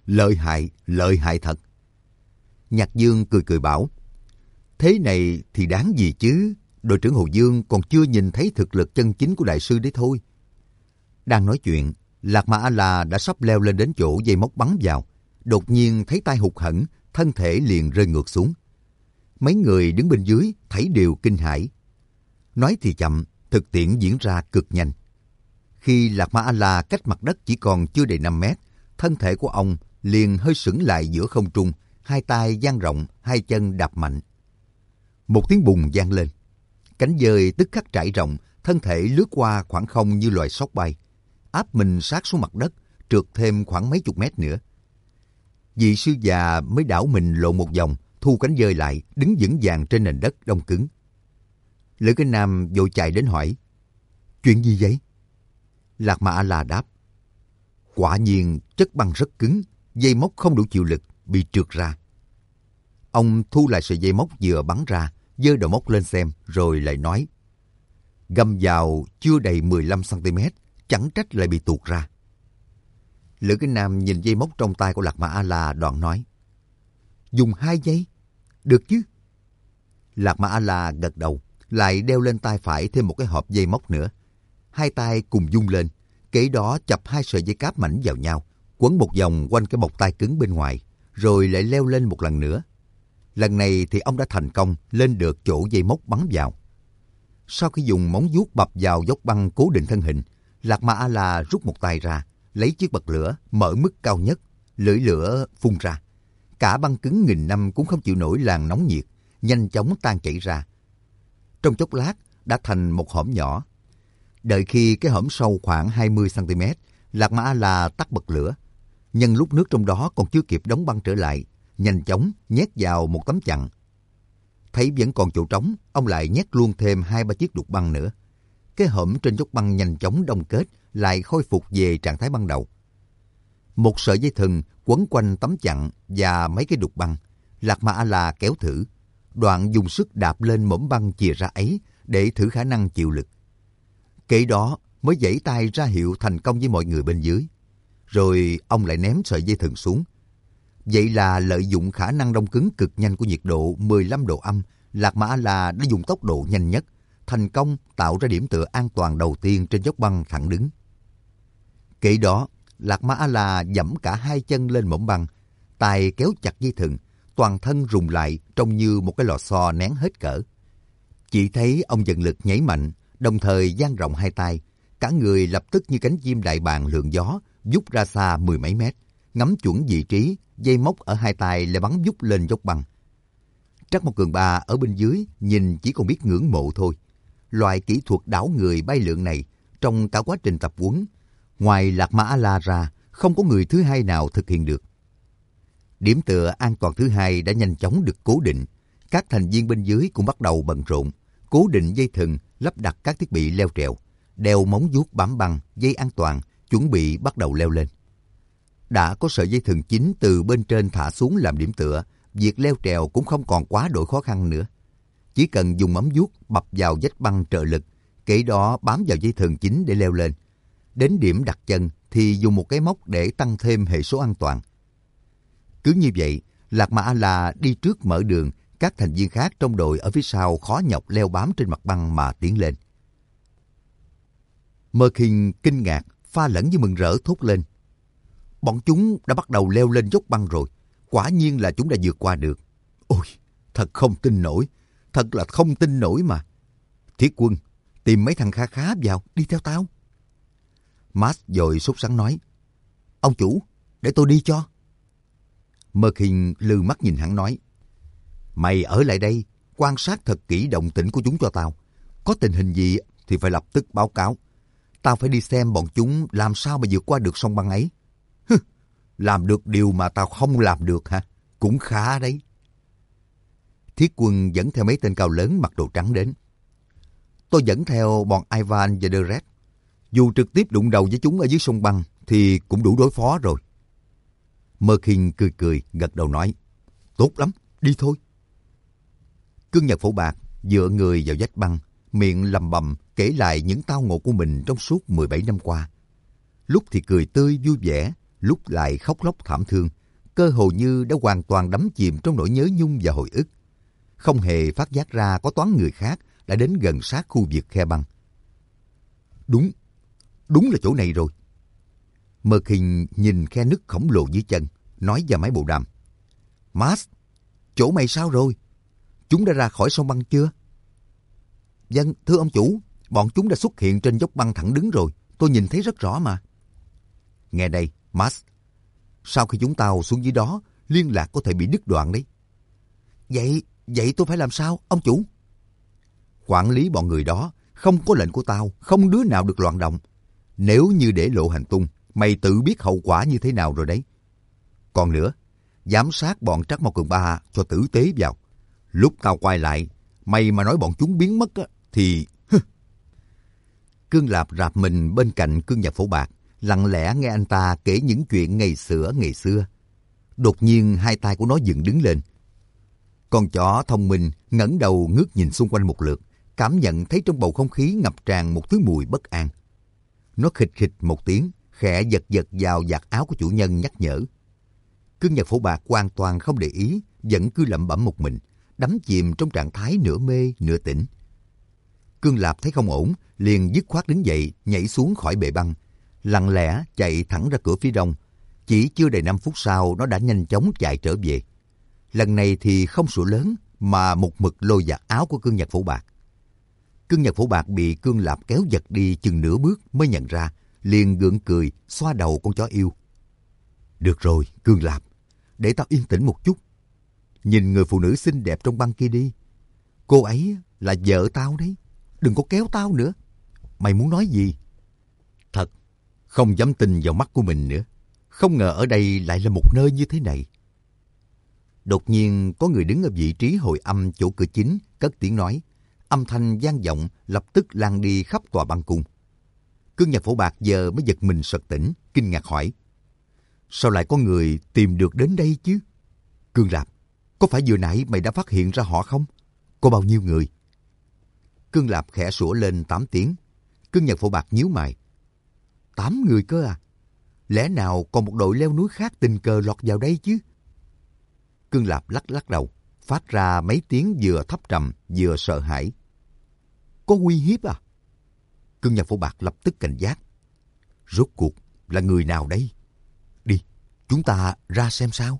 lợi hại thật. Nhạc Dương cười cười bảo, thế này thì đáng gì chứ, đội trưởng Hồ Dương còn chưa nhìn thấy thực lực chân chính của đại sư đấy thôi. Đang nói chuyện, Lạc Ma A-la đã sắp leo lên đến chỗ dây móc bắn vào, đột nhiên thấy tay hụt hẫng, thân thể liền rơi ngược xuống. Mấy người đứng bên dưới thấy đều kinh hãi. Nói thì chậm, thực tiễn diễn ra cực nhanh. Khi Lạc Ma A-la cách mặt đất chỉ còn chưa đầy 5 mét, thân thể của ông liền hơi sững lại giữa không trung, hai tay dang rộng, hai chân đạp mạnh. Một tiếng bùng vang lên. Cánh dơi tức khắc trải rộng, thân thể lướt qua khoảng không như loài sóc bay, áp mình sát xuống mặt đất, trượt thêm khoảng mấy chục mét nữa. Vị sư già mới đảo mình lộn một vòng, thu cánh dơi lại, đứng vững vàng trên nền đất đông cứng. Lữ Kinh Nam vội chạy đến hỏi, chuyện gì vậy? Lạc Ma A-la đáp, quả nhiên chất băng rất cứng, dây móc không đủ chịu lực, bị trượt ra. Ông thu lại sợi dây móc vừa bắn ra, giơ đầu móc lên xem, rồi lại nói, găm vào chưa đầy 15 cm, chẳng trách lại bị tuột ra. Lữ Kinh Nam nhìn dây móc trong tay của Lạc Ma A-la, đoạn nói, dùng 2 dây, được chứ? Lạc Ma A-la gật đầu, lại đeo lên tay phải thêm một cái hộp dây móc nữa. Hai tay cùng vung lên, kế đó chập 2 sợi dây cáp mảnh vào nhau, quấn một vòng quanh cái bọc tay cứng bên ngoài, rồi lại leo lên một lần nữa. Lần này thì ông đã thành công lên được chỗ dây móc bắn vào. Sau khi dùng móng vuốt bập vào dốc băng cố định thân hình, Lạc Ma A-la rút một tay ra, lấy chiếc bật lửa mở mức cao nhất, lưỡi lửa phun ra. Cả băng cứng nghìn năm cũng không chịu nổi làn nóng nhiệt, nhanh chóng tan chảy ra. Trong chốc lát đã thành một hõm nhỏ. Đợi khi cái hõm sâu khoảng 20 cm, Lạc Ma A-la tắt bật lửa. Nhân lúc nước trong đó còn chưa kịp đóng băng trở lại, nhanh chóng nhét vào một tấm chặn. Thấy vẫn còn chỗ trống, ông lại nhét luôn thêm 2-3 chiếc đục băng nữa. Cái hõm trên dốc băng nhanh chóng đông kết, lại khôi phục về trạng thái ban đầu. Một sợi dây thừng quấn quanh tấm chặn và mấy cái đục băng. Lạc Ma A-la kéo thử, đoạn dùng sức đạp lên mỏm băng chìa ra ấy để thử khả năng chịu lực. Kế đó mới giãy tay ra hiệu thành công với mọi người bên dưới. Rồi ông lại ném sợi dây thừng xuống. Vậy là lợi dụng khả năng đông cứng cực nhanh của nhiệt độ 15 độ âm, Lạc Ma A-la đã dùng tốc độ nhanh nhất, thành công tạo ra điểm tựa an toàn đầu tiên trên dốc băng thẳng đứng. Kế đó, Lạc Ma A-la giẫm cả 2 chân lên mỏm băng, tay kéo chặt dây thừng, toàn thân rùng lại trông như một cái lò xo nén hết cỡ. Chỉ thấy ông dần lực nhảy mạnh, đồng thời dang rộng 2 tay, cả người lập tức như cánh chim đại bàng lượn gió, vút ra xa 10 mấy mét, ngắm chuẩn vị trí, dây móc ở 2 tay lại bắn vút lên dốc băng. Trắc Mộc Cường Ba ở bên dưới nhìn chỉ còn biết ngưỡng mộ thôi. Loại kỹ thuật đảo người bay lượn này, trong cả quá trình tập huấn, ngoài Lạc Ma A-la ra, không có người thứ hai nào thực hiện được. Điểm tựa an toàn thứ hai đã nhanh chóng được cố định. Các thành viên bên dưới cũng bắt đầu bận rộn, cố định dây thừng, lắp đặt các thiết bị leo trèo, đeo móng vuốt bám băng, dây an toàn, chuẩn bị bắt đầu leo lên. Đã có sợi dây thừng chính từ bên trên thả xuống làm điểm tựa, việc leo trèo cũng không còn quá độ khó khăn nữa. Chỉ cần dùng móng vuốt bập vào vách băng trợ lực, kể đó bám vào dây thừng chính để leo lên. Đến điểm đặt chân thì dùng một cái móc để tăng thêm hệ số an toàn. Cứ như vậy, Lạc Ma A-la đi trước mở đường, các thành viên khác trong đội ở phía sau khó nhọc leo bám trên mặt băng mà tiến lên. Merkin kinh ngạc, pha lẫn với mừng rỡ thốt lên. Bọn chúng đã bắt đầu leo lên dốc băng rồi. Quả nhiên là chúng đã vượt qua được. Ôi, thật không tin nổi. Thật là không tin nổi mà. Thiết Quân, tìm mấy thằng khá khá vào, đi theo tao. Max rồi sốt sắng nói. Ông chủ, để tôi đi cho. Merkin lừ mắt nhìn hắn nói. Mày ở lại đây, quan sát thật kỹ động tĩnh của chúng cho tao. Có tình hình gì thì phải lập tức báo cáo. Tao phải đi xem bọn chúng làm sao mà vượt qua được sông băng ấy. Làm được điều mà tao không làm được hả? Cũng khá đấy. Thiết Quân dẫn theo mấy tên cao lớn mặc đồ trắng đến. Tôi dẫn theo bọn Ivan và Deret. Dù trực tiếp đụng đầu với chúng ở dưới sông băng thì cũng đủ đối phó rồi. Merkin cười cười, gật đầu nói. Tốt lắm, đi thôi. Cương Nhật Phổ Bạc dựa người vào vách băng, miệng lầm bầm kể lại những tao ngộ của mình trong suốt 17 năm qua. Lúc thì cười tươi vui vẻ, lúc lại khóc lóc thảm thương, cơ hồ như đã hoàn toàn đắm chìm trong nỗi nhớ nhung và hồi ức. Không hề phát giác ra có toán người khác đã đến gần sát khu vực khe băng. Đúng là chỗ này rồi. Merkin nhìn khe nứt khổng lồ dưới chân, nói vào máy bộ đàm. Max, chỗ mày sao rồi? Chúng đã ra khỏi sông băng chưa? Vâng, thưa ông chủ, bọn chúng đã xuất hiện trên dốc băng thẳng đứng rồi. Tôi nhìn thấy rất rõ mà. Nghe đây, Max. Sau khi chúng tao xuống dưới đó, liên lạc có thể bị đứt đoạn đấy. Vậy tôi phải làm sao, ông chủ? Quản lý bọn người đó, không có lệnh của tao, không đứa nào được loạn động. Nếu như để lộ hành tung, mày tự biết hậu quả như thế nào rồi đấy. Còn nữa, giám sát bọn Trắc Mao Cường Ba cho tử tế vào. Lúc tao quay lại, mày mà nói bọn chúng biến mất á, thì... Cương Lạp rạp mình bên cạnh Cương Nhật Phổ Bạc, lặng lẽ nghe anh ta kể những chuyện ngày xưa. Đột nhiên hai tay của nó dựng đứng lên. Con chó thông minh ngẩng đầu ngước nhìn xung quanh một lượt, cảm nhận thấy trong bầu không khí ngập tràn một thứ mùi bất an. Nó khịch khịch một tiếng, khẽ giật vào vạt áo của chủ nhân nhắc nhở. Cương Nhật Phổ Bạc hoàn toàn không để ý, vẫn cứ lẩm bẩm một mình, đắm chìm trong trạng thái nửa mê nửa tỉnh. Cương Lạp thấy không ổn, liền dứt khoát đứng dậy, nhảy xuống khỏi bệ băng, lặng lẽ chạy thẳng ra cửa phía đông. Chỉ chưa đầy 5 phút sau, nó đã nhanh chóng chạy trở về. Lần này thì không sủa lớn, mà một mực lôi vạt áo của Cương Nhật Phổ Bạc. Cương Nhật Phổ Bạc bị Cương Lạp kéo giật đi chừng nửa bước mới nhận ra, liền gượng cười, xoa đầu con chó yêu. Được rồi, Cương Lạp, để tao yên tĩnh một chút. Nhìn người phụ nữ xinh đẹp trong băng kia đi. Cô ấy là vợ tao đấy. Đừng có kéo tao nữa. Mày muốn nói gì? Thật, không dám tin vào mắt của mình nữa. Không ngờ ở đây lại là một nơi như thế này. Đột nhiên có người đứng ở vị trí hồi âm chỗ cửa chính, cất tiếng nói. Âm thanh vang vọng lập tức lan đi khắp tòa băng cung. Cương Nhật Phổ Bạc giờ mới giật mình sực tỉnh, kinh ngạc hỏi. Sao lại có người tìm được đến đây chứ? Cương Lạp, có phải vừa nãy mày đã phát hiện ra họ không? Có bao nhiêu người? Cương Lạp khẽ sủa lên 8 tiếng. Cương Nhật Phổ Bạc nhíu mày. 8 người cơ à? Lẽ nào còn một đội leo núi khác tình cờ lọt vào đây chứ? Cương Lạp lắc lắc đầu, phát ra mấy tiếng vừa thấp trầm vừa sợ hãi. Có uy hiếp à? Cương Nhật Phổ Bạc lập tức cảnh giác. Rốt cuộc là người nào đây? Đi, chúng ta ra xem sao.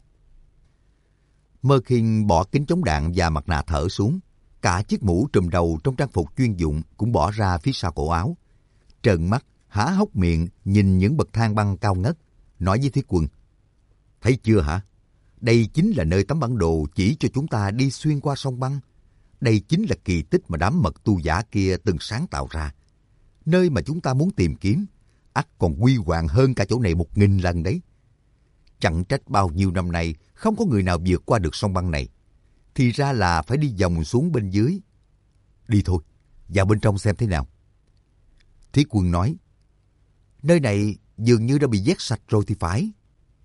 Merkin bỏ kính chống đạn và mặt nạ thở xuống. Cả chiếc mũ trùm đầu trong trang phục chuyên dụng cũng bỏ ra phía sau cổ áo. Trợn mắt, há hốc miệng nhìn những bậc thang băng cao ngất, nói với Thiết Quân. Thấy chưa hả? Đây chính là nơi tấm bản đồ chỉ cho chúng ta đi xuyên qua sông băng. Đây chính là kỳ tích mà đám mật tu giả kia từng sáng tạo ra. Nơi mà chúng ta muốn tìm kiếm, ắt còn huy hoàng hơn cả chỗ này 1000 lần đấy. Chẳng trách bao nhiêu năm nay không có người nào vượt qua được sông băng này. Thì ra là phải đi vòng xuống bên dưới. Đi thôi, vào bên trong xem thế nào. Thiết Quân nói, nơi này dường như đã bị vét sạch rồi thì phải.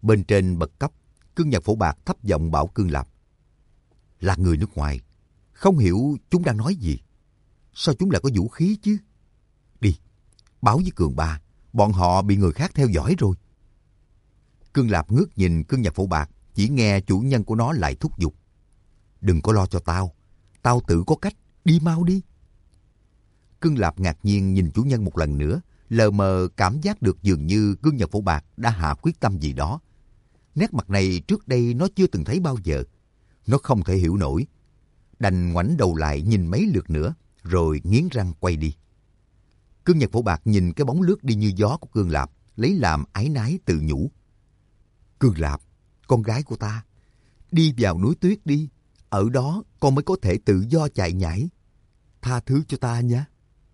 Bên trên bậc cấp, Cương Nhật Phổ Bạc thấp giọng bảo Cương Lạp. Là người nước ngoài, không hiểu chúng đang nói gì. Sao chúng lại có vũ khí chứ? Đi, báo với Cường Ba, bọn họ bị người khác theo dõi rồi. Cương Lạp ngước nhìn Cương Nhật Phổ Bạc, chỉ nghe chủ nhân của nó lại thúc giục. Đừng có lo cho tao, tao tự có cách, đi mau đi. Cương Lạp ngạc nhiên nhìn chủ nhân một lần nữa, lờ mờ cảm giác được dường như Cương Nhật Phổ Bạc đã hạ quyết tâm gì đó. Nét mặt này trước đây nó chưa từng thấy bao giờ. Nó không thể hiểu nổi. Đành ngoảnh đầu lại nhìn mấy lượt nữa, rồi nghiến răng quay đi. Cương Nhật Phổ Bạc nhìn cái bóng lướt đi như gió của Cương Lạp, lấy làm áy náy tự nhủ. Cương Lạp, con gái của ta, đi vào núi tuyết đi, ở đó con mới có thể tự do chạy nhảy. Tha thứ cho ta nhé.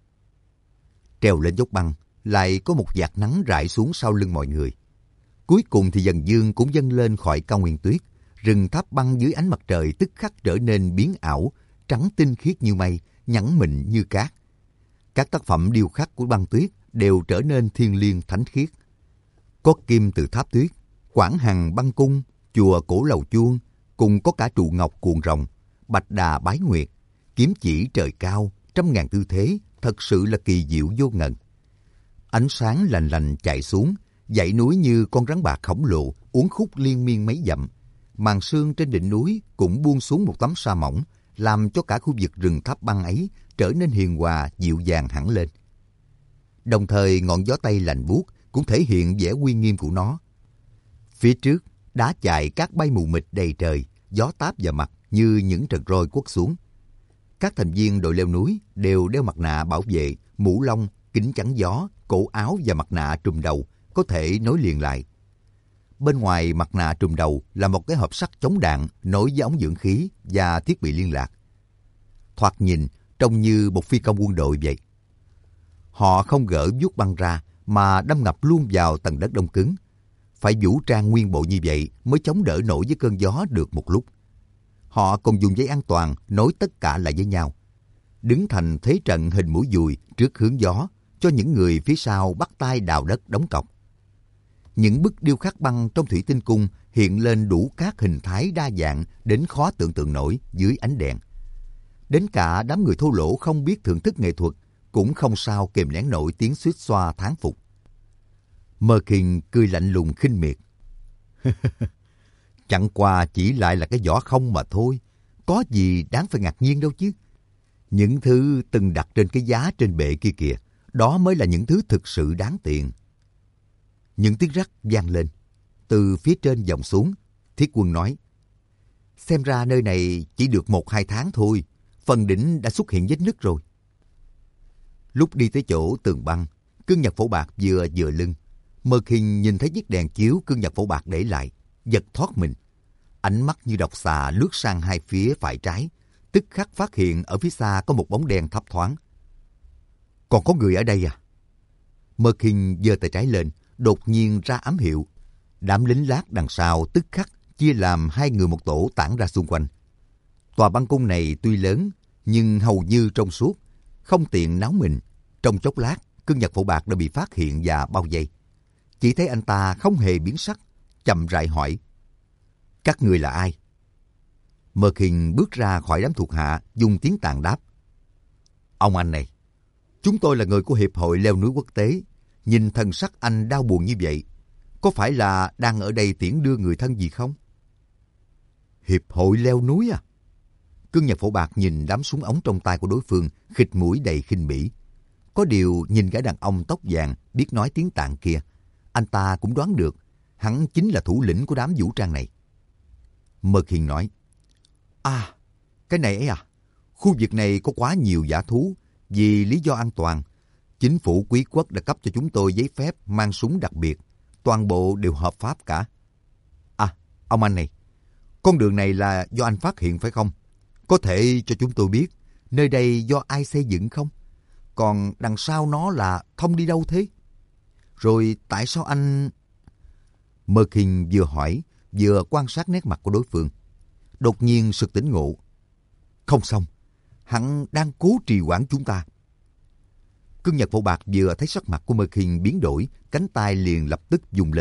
Trèo lên dốc băng, lại có một vạt nắng rải xuống sau lưng mọi người. Cuối cùng thì dần dương cũng dâng lên khỏi cao nguyên tuyết. Rừng tháp băng dưới ánh mặt trời tức khắc trở nên biến ảo, trắng tinh khiết như mây, nhẵn mịn như cát. Các tác phẩm điêu khắc của băng tuyết đều trở nên thiêng liêng thánh khiết. Có kim từ tháp tuyết, quảng hằng băng cung, chùa cổ lầu chuông, cùng có cả trụ ngọc cuộn rồng, bạch đà bái nguyệt, kiếm chỉ trời cao, trăm ngàn tư thế, thật sự là kỳ diệu vô ngần. Ánh sáng lành lành chạy xuống, dãy núi như con rắn bạc khổng lồ, uốn khúc liên miên mấy dặm. Màn sương trên đỉnh núi cũng buông xuống một tấm sa mỏng, làm cho cả khu vực rừng tháp băng ấy trở nên hiền hòa, dịu dàng hẳn lên. Đồng thời ngọn gió tây lạnh buốt cũng thể hiện vẻ uy nghiêm của nó. Phía trước, đá chài cát bay mù mịt đầy trời, gió táp vào mặt như những trận roi quất xuống. Các thành viên đội leo núi đều đeo mặt nạ bảo vệ, mũ lông, kính chắn gió, cổ áo và mặt nạ trùm đầu có thể nối liền lại. Bên ngoài mặt nạ trùm đầu là một cái hộp sắt chống đạn nối với ống dưỡng khí và thiết bị liên lạc. Thoạt nhìn trông như một phi công quân đội vậy. Họ không gỡ vuốt băng ra mà đâm ngập luôn vào tầng đất đông cứng. Phải vũ trang nguyên bộ như vậy mới chống đỡ nổi với cơn gió được một lúc. Họ còn dùng dây an toàn nối tất cả lại với nhau, đứng thành thế trận hình mũi dùi trước hướng gió cho những người phía sau bắt tay đào đất đóng cọc. Những bức điêu khắc băng trong thủy tinh cung hiện lên đủ các hình thái đa dạng đến khó tưởng tượng nổi dưới ánh đèn. Đến cả đám người thô lỗ không biết thưởng thức nghệ thuật cũng không sao kìm nén nổi tiếng xuýt xoa thán phục. Merkin cười lạnh lùng khinh miệt. Chẳng qua chỉ lại là cái vỏ không mà thôi, có gì đáng phải ngạc nhiên đâu chứ. Những thứ từng đặt trên cái giá trên bệ kia kìa, đó mới là những thứ thực sự đáng tiền. Những tiếng rắc vang lên. Từ phía trên vọng xuống, Thiết Quân nói. Xem ra nơi này chỉ được 1-2 tháng thôi, phần đỉnh đã xuất hiện vết nứt rồi. Lúc đi tới chỗ tường băng, Cương Nhật Phổ Bạc vừa dựa lưng. Merkin nhìn thấy chiếc đèn chiếu Cương Nhật Phổ Bạc để lại, giật thoát mình. Ánh mắt như độc xà lướt sang hai phía phải trái, tức khắc phát hiện ở phía xa có một bóng đen thấp thoáng. Còn có người ở đây à? Merkin giơ tay trái lên, đột nhiên ra ám hiệu. Đám lính lát đằng sau tức khắc chia làm 2 người một tổ tản ra xung quanh. Tòa băng cung này tuy lớn, nhưng hầu như trong suốt, không tiện náo mình. Trong chốc lát, Cương Nhật Phổ Bạc đã bị phát hiện và bao vây. Chỉ thấy anh ta không hề biến sắc, chậm rãi hỏi. Các người là ai? Merkin bước ra khỏi đám thuộc hạ, dùng tiếng Tàn đáp. Ông anh này, chúng tôi là người của Hiệp hội Leo núi Quốc tế. Nhìn thần sắc anh đau buồn như vậy, có phải là đang ở đây tiễn đưa người thân gì không? Hiệp hội Leo núi à? Cương Nhật Phổ Bạc nhìn đám súng ống trong tay của đối phương, khịt mũi đầy khinh bỉ. Có điều nhìn gã đàn ông tóc vàng biết nói tiếng Tạng kia, anh ta cũng đoán được hắn chính là thủ lĩnh của đám vũ trang này. Merkin nói, à, cái này ấy à, khu vực này có quá nhiều dã thú, vì lý do an toàn. Chính phủ quý quốc đã cấp cho chúng tôi giấy phép mang súng đặc biệt, toàn bộ đều hợp pháp cả. À, ông anh này, con đường này là do anh phát hiện phải không? Có thể cho chúng tôi biết nơi đây do ai xây dựng không? Còn đằng sau nó là thông đi đâu thế? Rồi tại sao anh... Merkin vừa hỏi, vừa quan sát nét mặt của đối phương. Đột nhiên sực tỉnh ngộ. Không xong, hắn đang cố trì hoãn chúng ta. Cương Nhật Phổ Bạc vừa thấy sắc mặt của Merkin biến đổi, cánh tay liền lập tức dùng lên.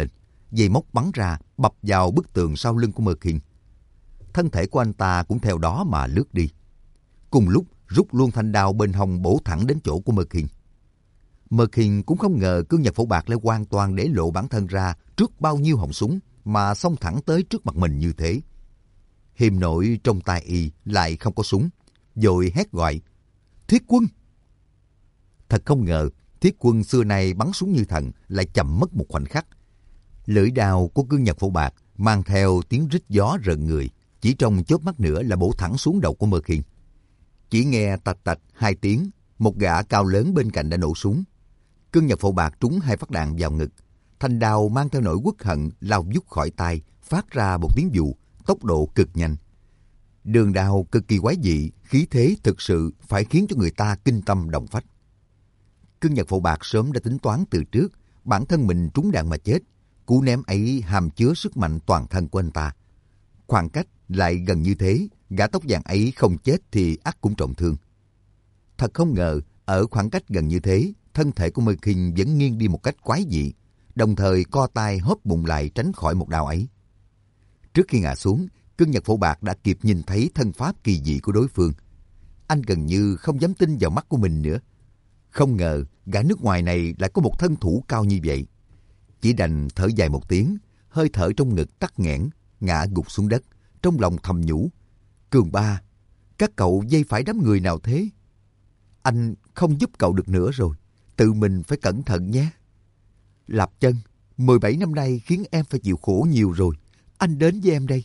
dây móc bắn ra bập vào bức tường sau lưng của Merkin. Thân thể của anh ta cũng theo đó mà lướt đi. Cùng lúc rút luôn thanh đao bên hông bổ thẳng đến chỗ của Merkin. Merkin cũng không ngờ cương nhật phổ bạc lại hoàn toàn để lộ bản thân ra trước bao nhiêu họng súng mà xông thẳng tới trước mặt mình như thế. Hiềm nội trong tay y lại không có súng, vội hét gọi: Thiết Quân! Thật không ngờ, Thiết Quân xưa nay bắn súng như thần lại chậm mất một khoảnh khắc. Lưỡi đao của cương nhật phổ bạc mang theo tiếng rít gió rợn người, chỉ trong chớp mắt nữa là bổ thẳng xuống đầu của Merkin. Chỉ nghe tạch tạch hai tiếng, một gã cao lớn bên cạnh đã nổ súng. Cương nhật phổ bạc trúng hai phát đạn vào ngực. Thanh đao mang theo nỗi uất hận lao vút khỏi tay, phát ra một tiếng vù, tốc độ cực nhanh. Đường đao cực kỳ quái dị, khí thế thực sự phải khiến cho người ta kinh tâm động phách. Cương nhật phổ bạc sớm đã tính toán từ trước, bản thân mình trúng đạn mà chết. Cú ném ấy hàm chứa sức mạnh toàn thân của anh ta. Khoảng cách lại gần như thế, gã tóc vàng ấy không chết thì ắt cũng trọng thương. Thật không ngờ, ở khoảng cách gần như thế, thân thể của Merkin vẫn nghiêng đi một cách quái dị, đồng thời co tay hớp bụng lại tránh khỏi một đao ấy. Trước khi ngã xuống, cương nhật phổ bạc đã kịp nhìn thấy thân pháp kỳ dị của đối phương. Anh gần như không dám tin vào mắt của mình nữa. Không ngờ, gã nước ngoài này lại có một thân thủ cao như vậy. Chỉ đành thở dài một tiếng, hơi thở trong ngực tắc nghẽn, ngã gục xuống đất, trong lòng thầm nhủ: Cường Ba, các cậu dây phải đám người nào thế? Anh không giúp cậu được nữa rồi, tự mình phải cẩn thận nhé. Lạp Chân, 17 năm nay khiến em phải chịu khổ nhiều rồi, anh đến với em đây.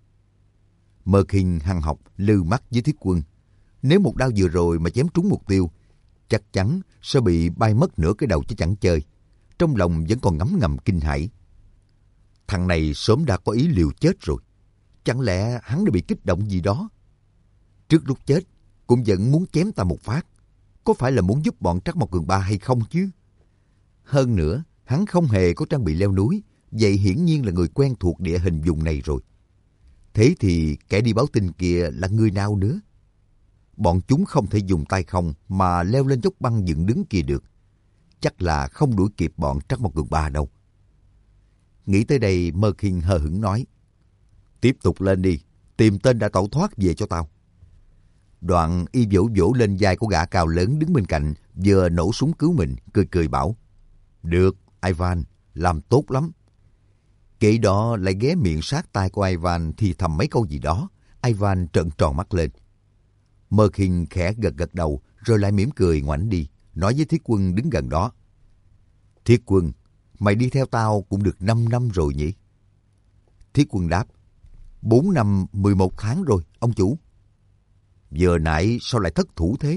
Merkin hằn học lư mắt với Thiết Quân. Nếu một đao vừa rồi mà chém trúng mục tiêu, chắc chắn sẽ bị bay mất nửa cái đầu chứ chẳng chơi. Trong lòng vẫn còn ngấm ngầm kinh hãi. Thằng này sớm đã có ý liều chết rồi. Chẳng lẽ hắn đã bị kích động gì đó? Trước lúc chết, cũng vẫn muốn chém ta một phát. Có phải là muốn giúp bọn Trắc Mộc Cường Ba hay không chứ? Hơn nữa, hắn không hề có trang bị leo núi, vậy hiển nhiên là người quen thuộc địa hình vùng này rồi. Thế thì kẻ đi báo tin kia là người nào nữa? Bọn chúng không thể dùng tay không mà leo lên dốc băng dựng đứng kia được. Chắc là không đuổi kịp bọn Trắc Mộc Cường Ba đâu. Nghĩ tới đây, Merkin hờ hững nói: Tiếp tục lên đi, tìm tên đã tẩu thoát về cho tao. Đoạn y vỗ vỗ lên vai của gã cao lớn đứng bên cạnh, vừa nổ súng cứu mình, cười cười bảo: Được, Ivan, làm tốt lắm. Kể đó lại ghé miệng sát tai của Ivan thì thầm mấy câu gì đó. Ivan trợn tròn mắt lên. Merkin khẽ gật gật đầu rồi lại mỉm cười ngoảnh đi, nói với Thiết Quân đứng gần đó: Thiết Quân, mày đi theo tao cũng được 5 năm rồi nhỉ? Thiết Quân đáp: 4 năm 11 tháng rồi, ông chủ. Vừa nãy sao lại thất thủ thế?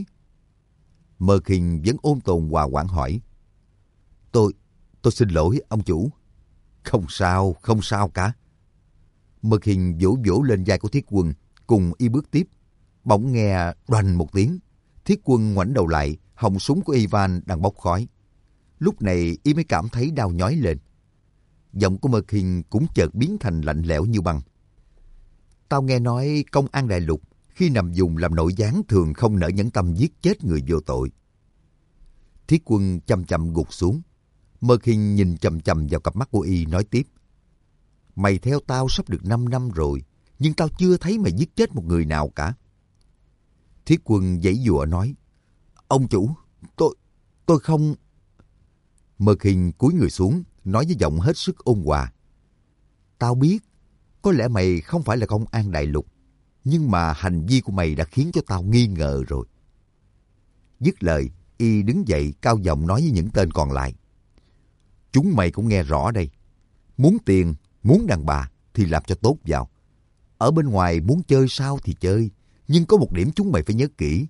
Merkin vẫn ôn tồn hòa quản hỏi: Tôi xin lỗi, ông chủ. Không sao cả. Merkin vỗ vỗ lên vai của Thiết Quân, cùng y bước tiếp. Bỗng nghe đoành một tiếng. Thiết Quân ngoảnh đầu lại, họng súng của Ivan đang bốc khói. Lúc này y mới cảm thấy đau nhói lên. Giọng của Merkin cũng chợt biến thành lạnh lẽo như băng. Tao nghe nói công an đại lục khi nằm vùng làm nội gián thường không nỡ nhẫn tâm giết chết người vô tội. Thiết Quân chậm chậm gục xuống. Merkin nhìn chằm chằm vào cặp mắt của y nói tiếp: Mày theo tao sắp được 5 năm rồi, nhưng tao chưa thấy mày giết chết một người nào cả. Thiết Quân giãy giụa nói: Ông chủ, tôi không... Merkin cúi người xuống, nói với giọng hết sức ôn hòa: Tao biết, có lẽ mày không phải là công an đại lục, nhưng mà hành vi của mày đã khiến cho tao nghi ngờ rồi. Dứt lời, y đứng dậy cao giọng nói với những tên còn lại: Chúng mày cũng nghe rõ đây. Muốn tiền, muốn đàn bà thì làm cho tốt vào. Ở bên ngoài muốn chơi sao thì chơi, nhưng có một điểm chúng mày phải nhớ kỹ.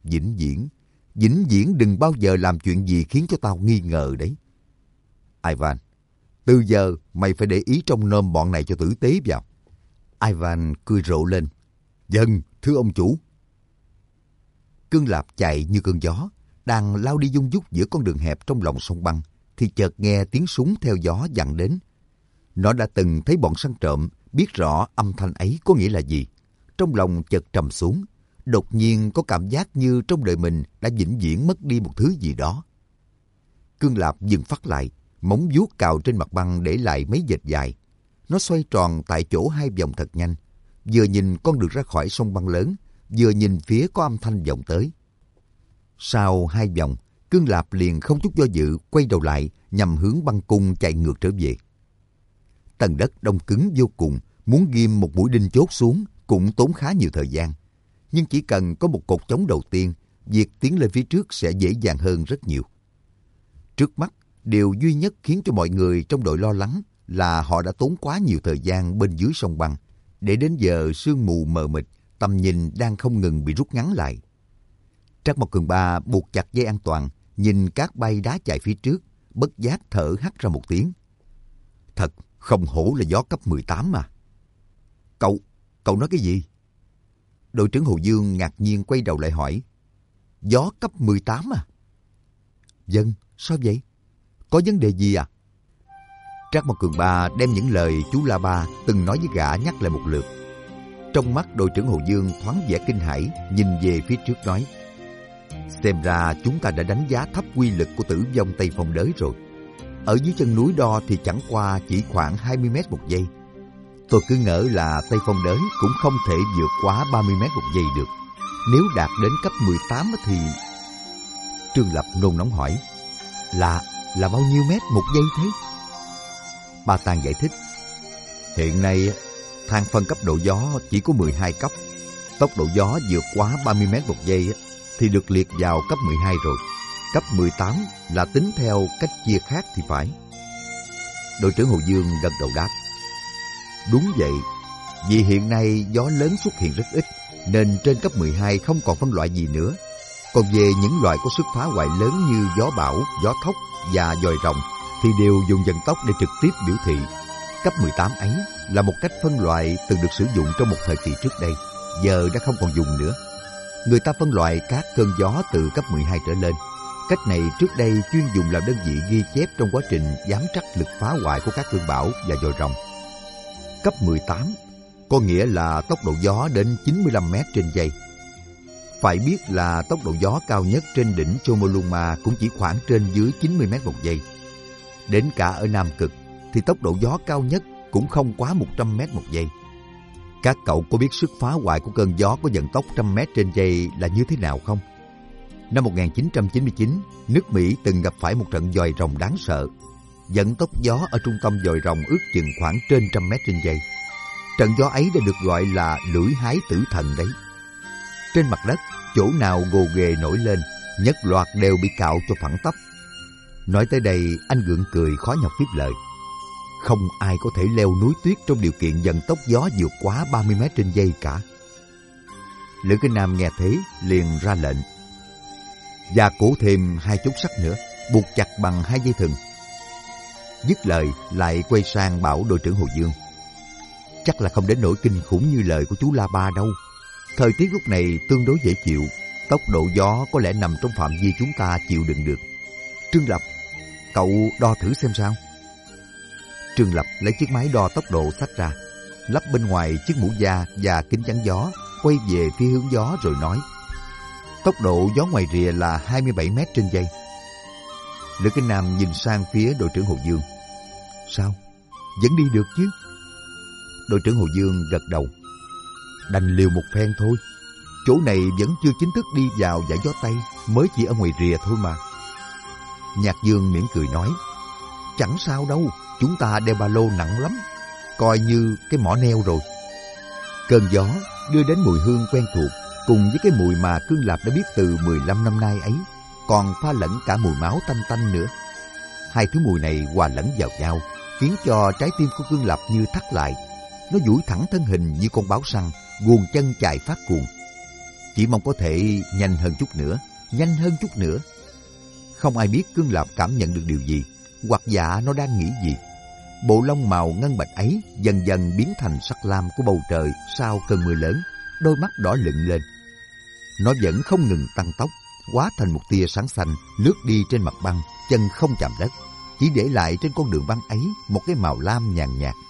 Vĩnh viễn đừng bao giờ làm chuyện gì khiến cho tao nghi ngờ đấy. Ivan, từ giờ mày phải để ý trong nôm bọn này cho tử tế vào. Ivan cười rộ lên: Vâng, thưa ông chủ. Cương Lạp chạy như cơn gió, đang lao đi dung dút giữa con đường hẹp trong lòng sông băng, thì chợt nghe tiếng súng theo gió vẳng đến. Nó đã từng thấy bọn săn trộm, biết rõ âm thanh ấy có nghĩa là gì. Trong lòng chợt trầm xuống, đột nhiên có cảm giác như trong đời mình đã vĩnh viễn mất đi một thứ gì đó. Cương Lạp dừng phát lại, móng vuốt cào trên mặt băng để lại mấy vệt dài. Nó xoay tròn tại chỗ 2 vòng thật nhanh, vừa nhìn con đường ra khỏi sông băng lớn, vừa nhìn phía có âm thanh vọng tới. Sau 2 vòng, Cương Lạp liền không chút do dự quay đầu lại nhằm hướng băng cung chạy ngược trở về. Tầng đất đông cứng vô cùng, muốn ghim một mũi đinh chốt xuống cũng tốn khá nhiều thời gian. Nhưng chỉ cần có một cột chống đầu tiên, việc tiến lên phía trước sẽ dễ dàng hơn rất nhiều. Trước mắt, điều duy nhất khiến cho mọi người trong đội lo lắng là họ đã tốn quá nhiều thời gian bên dưới sông băng, để đến giờ sương mù mờ mịt, tầm nhìn đang không ngừng bị rút ngắn lại. Trác Mộc Cường Ba buộc chặt dây an toàn, nhìn cát bay đá chạy phía trước, bất giác thở hắt ra một tiếng. Thật không hổ là gió cấp 18 mà. Cậu nói cái gì? Đội trưởng Hồ Dương ngạc nhiên quay đầu lại hỏi. Gió cấp 18 à? Vâng, sao vậy? Có vấn đề gì à? Trác Mộc Cường Ba đem những lời chú La Ba từng nói với gã nhắc lại một lượt. Trong mắt đội trưởng Hồ Dương thoáng vẻ kinh hãi, nhìn về phía trước nói. Xem ra chúng ta đã đánh giá thấp quy lực của Tử Vong Tây Phong Đới rồi. Ở dưới chân núi đo thì chẳng qua chỉ khoảng 20 mét một giây. Tôi cứ ngỡ là Tây Phong Đới cũng không thể vượt quá 30 mét một giây được. Nếu đạt đến cấp 18 thì... Trương Lập nôn nóng hỏi. Là bao nhiêu mét một giây thế? Ba Tàng giải thích. Hiện nay, thang phân cấp độ gió chỉ có 12 cấp. Tốc độ gió vượt quá 30 mét một giây thì được liệt vào cấp 12 rồi. Cấp 18 là tính theo cách chia khác thì phải. Đội trưởng Hồ Dương gật đầu đáp. Đúng vậy, vì hiện nay gió lớn xuất hiện rất ít, nên trên cấp 12 không còn phân loại gì nữa. Còn về những loại có sức phá hoại lớn như gió bão, gió thốc và dòi rồng thì đều dùng vận tốc để trực tiếp biểu thị. Cấp 18 ấy là một cách phân loại từng được sử dụng trong một thời kỳ trước đây, giờ đã không còn dùng nữa. Người ta phân loại các cơn gió từ cấp 12 trở lên. Cách này trước đây chuyên dùng làm đơn vị ghi chép trong quá trình giám trắc lực phá hoại của các cơn bão và dòi rồng. Cấp 18 có nghĩa là tốc độ gió đến 95 mét trên giây. Phải biết là tốc độ gió cao nhất trên đỉnh Chomolungma cũng chỉ khoảng trên dưới 90 mét một giây. Đến cả ở Nam Cực thì tốc độ gió cao nhất cũng không quá 100 mét một giây. Các cậu có biết sức phá hoại của cơn gió có vận tốc 100 mét trên giây là như thế nào không? Năm 1999, nước Mỹ từng gặp phải một trận dòi rồng đáng sợ. Vận tốc gió ở trung tâm dòi rồng ước chừng khoảng trên 100 mét trên giây. Trận gió ấy đã được gọi là lưỡi hái tử thần đấy. Trên mặt đất, chỗ nào gồ ghề nổi lên, nhất loạt đều bị cạo cho phẳng tắp. Nói tới đây, anh gượng cười khó nhọc tiếp lời. Không ai có thể leo núi tuyết trong điều kiện vận tốc gió vượt quá 30 mét trên giây cả. Lữ Kinh Nam nghe thế, liền ra lệnh. Và cố thêm 2 chốt sắt nữa, buộc chặt bằng 2 dây thừng. Dứt lời, lại quay sang bảo đội trưởng Hồ Dương. Chắc là không đến nỗi kinh khủng như lời của chú La Ba đâu. Thời tiết lúc này tương đối dễ chịu, tốc độ gió có lẽ nằm trong phạm vi chúng ta chịu đựng được. Trương Lập, cậu đo thử xem sao. Trương Lập lấy chiếc máy đo tốc độ xách ra, lắp bên ngoài chiếc mũ da và kính chắn gió, quay về phía hướng gió rồi nói. Tốc độ gió ngoài rìa là 27 mét trên giây. Lữ Kinh Nam nhìn sang phía đội trưởng Hồ Dương. Sao? Vẫn đi được chứ? Đội trưởng Hồ Dương gật đầu. Đành liều một phen thôi. Chỗ này vẫn chưa chính thức đi vào dải gió Tây, mới chỉ ở ngoài rìa thôi mà. Nhạc Dương mỉm cười nói. Chẳng sao đâu, chúng ta đeo ba lô nặng lắm, coi như cái mỏ neo rồi. Cơn gió đưa đến mùi hương quen thuộc, cùng với cái mùi mà Cương Lạp đã biết từ 15 năm nay ấy, còn pha lẫn cả mùi máu tanh tanh nữa. Hai thứ mùi này hòa lẫn vào nhau, khiến cho trái tim của Cương Lạp như thắt lại. Nó duỗi thẳng thân hình như con báo săn, guồng chân chạy phát cuồng. Chỉ mong có thể nhanh hơn chút nữa, nhanh hơn chút nữa. Không ai biết Cương Lạp cảm nhận được điều gì, hoặc dạ nó đang nghĩ gì. Bộ lông màu ngân bạch ấy dần dần biến thành sắc lam của bầu trời sau cơn mưa lớn, đôi mắt đỏ lựng lên. Nó vẫn không ngừng tăng tốc, hóa thành một tia sáng xanh lướt đi trên mặt băng, chân không chạm đất, chỉ để lại trên con đường băng ấy một cái màu lam nhàn nhạt.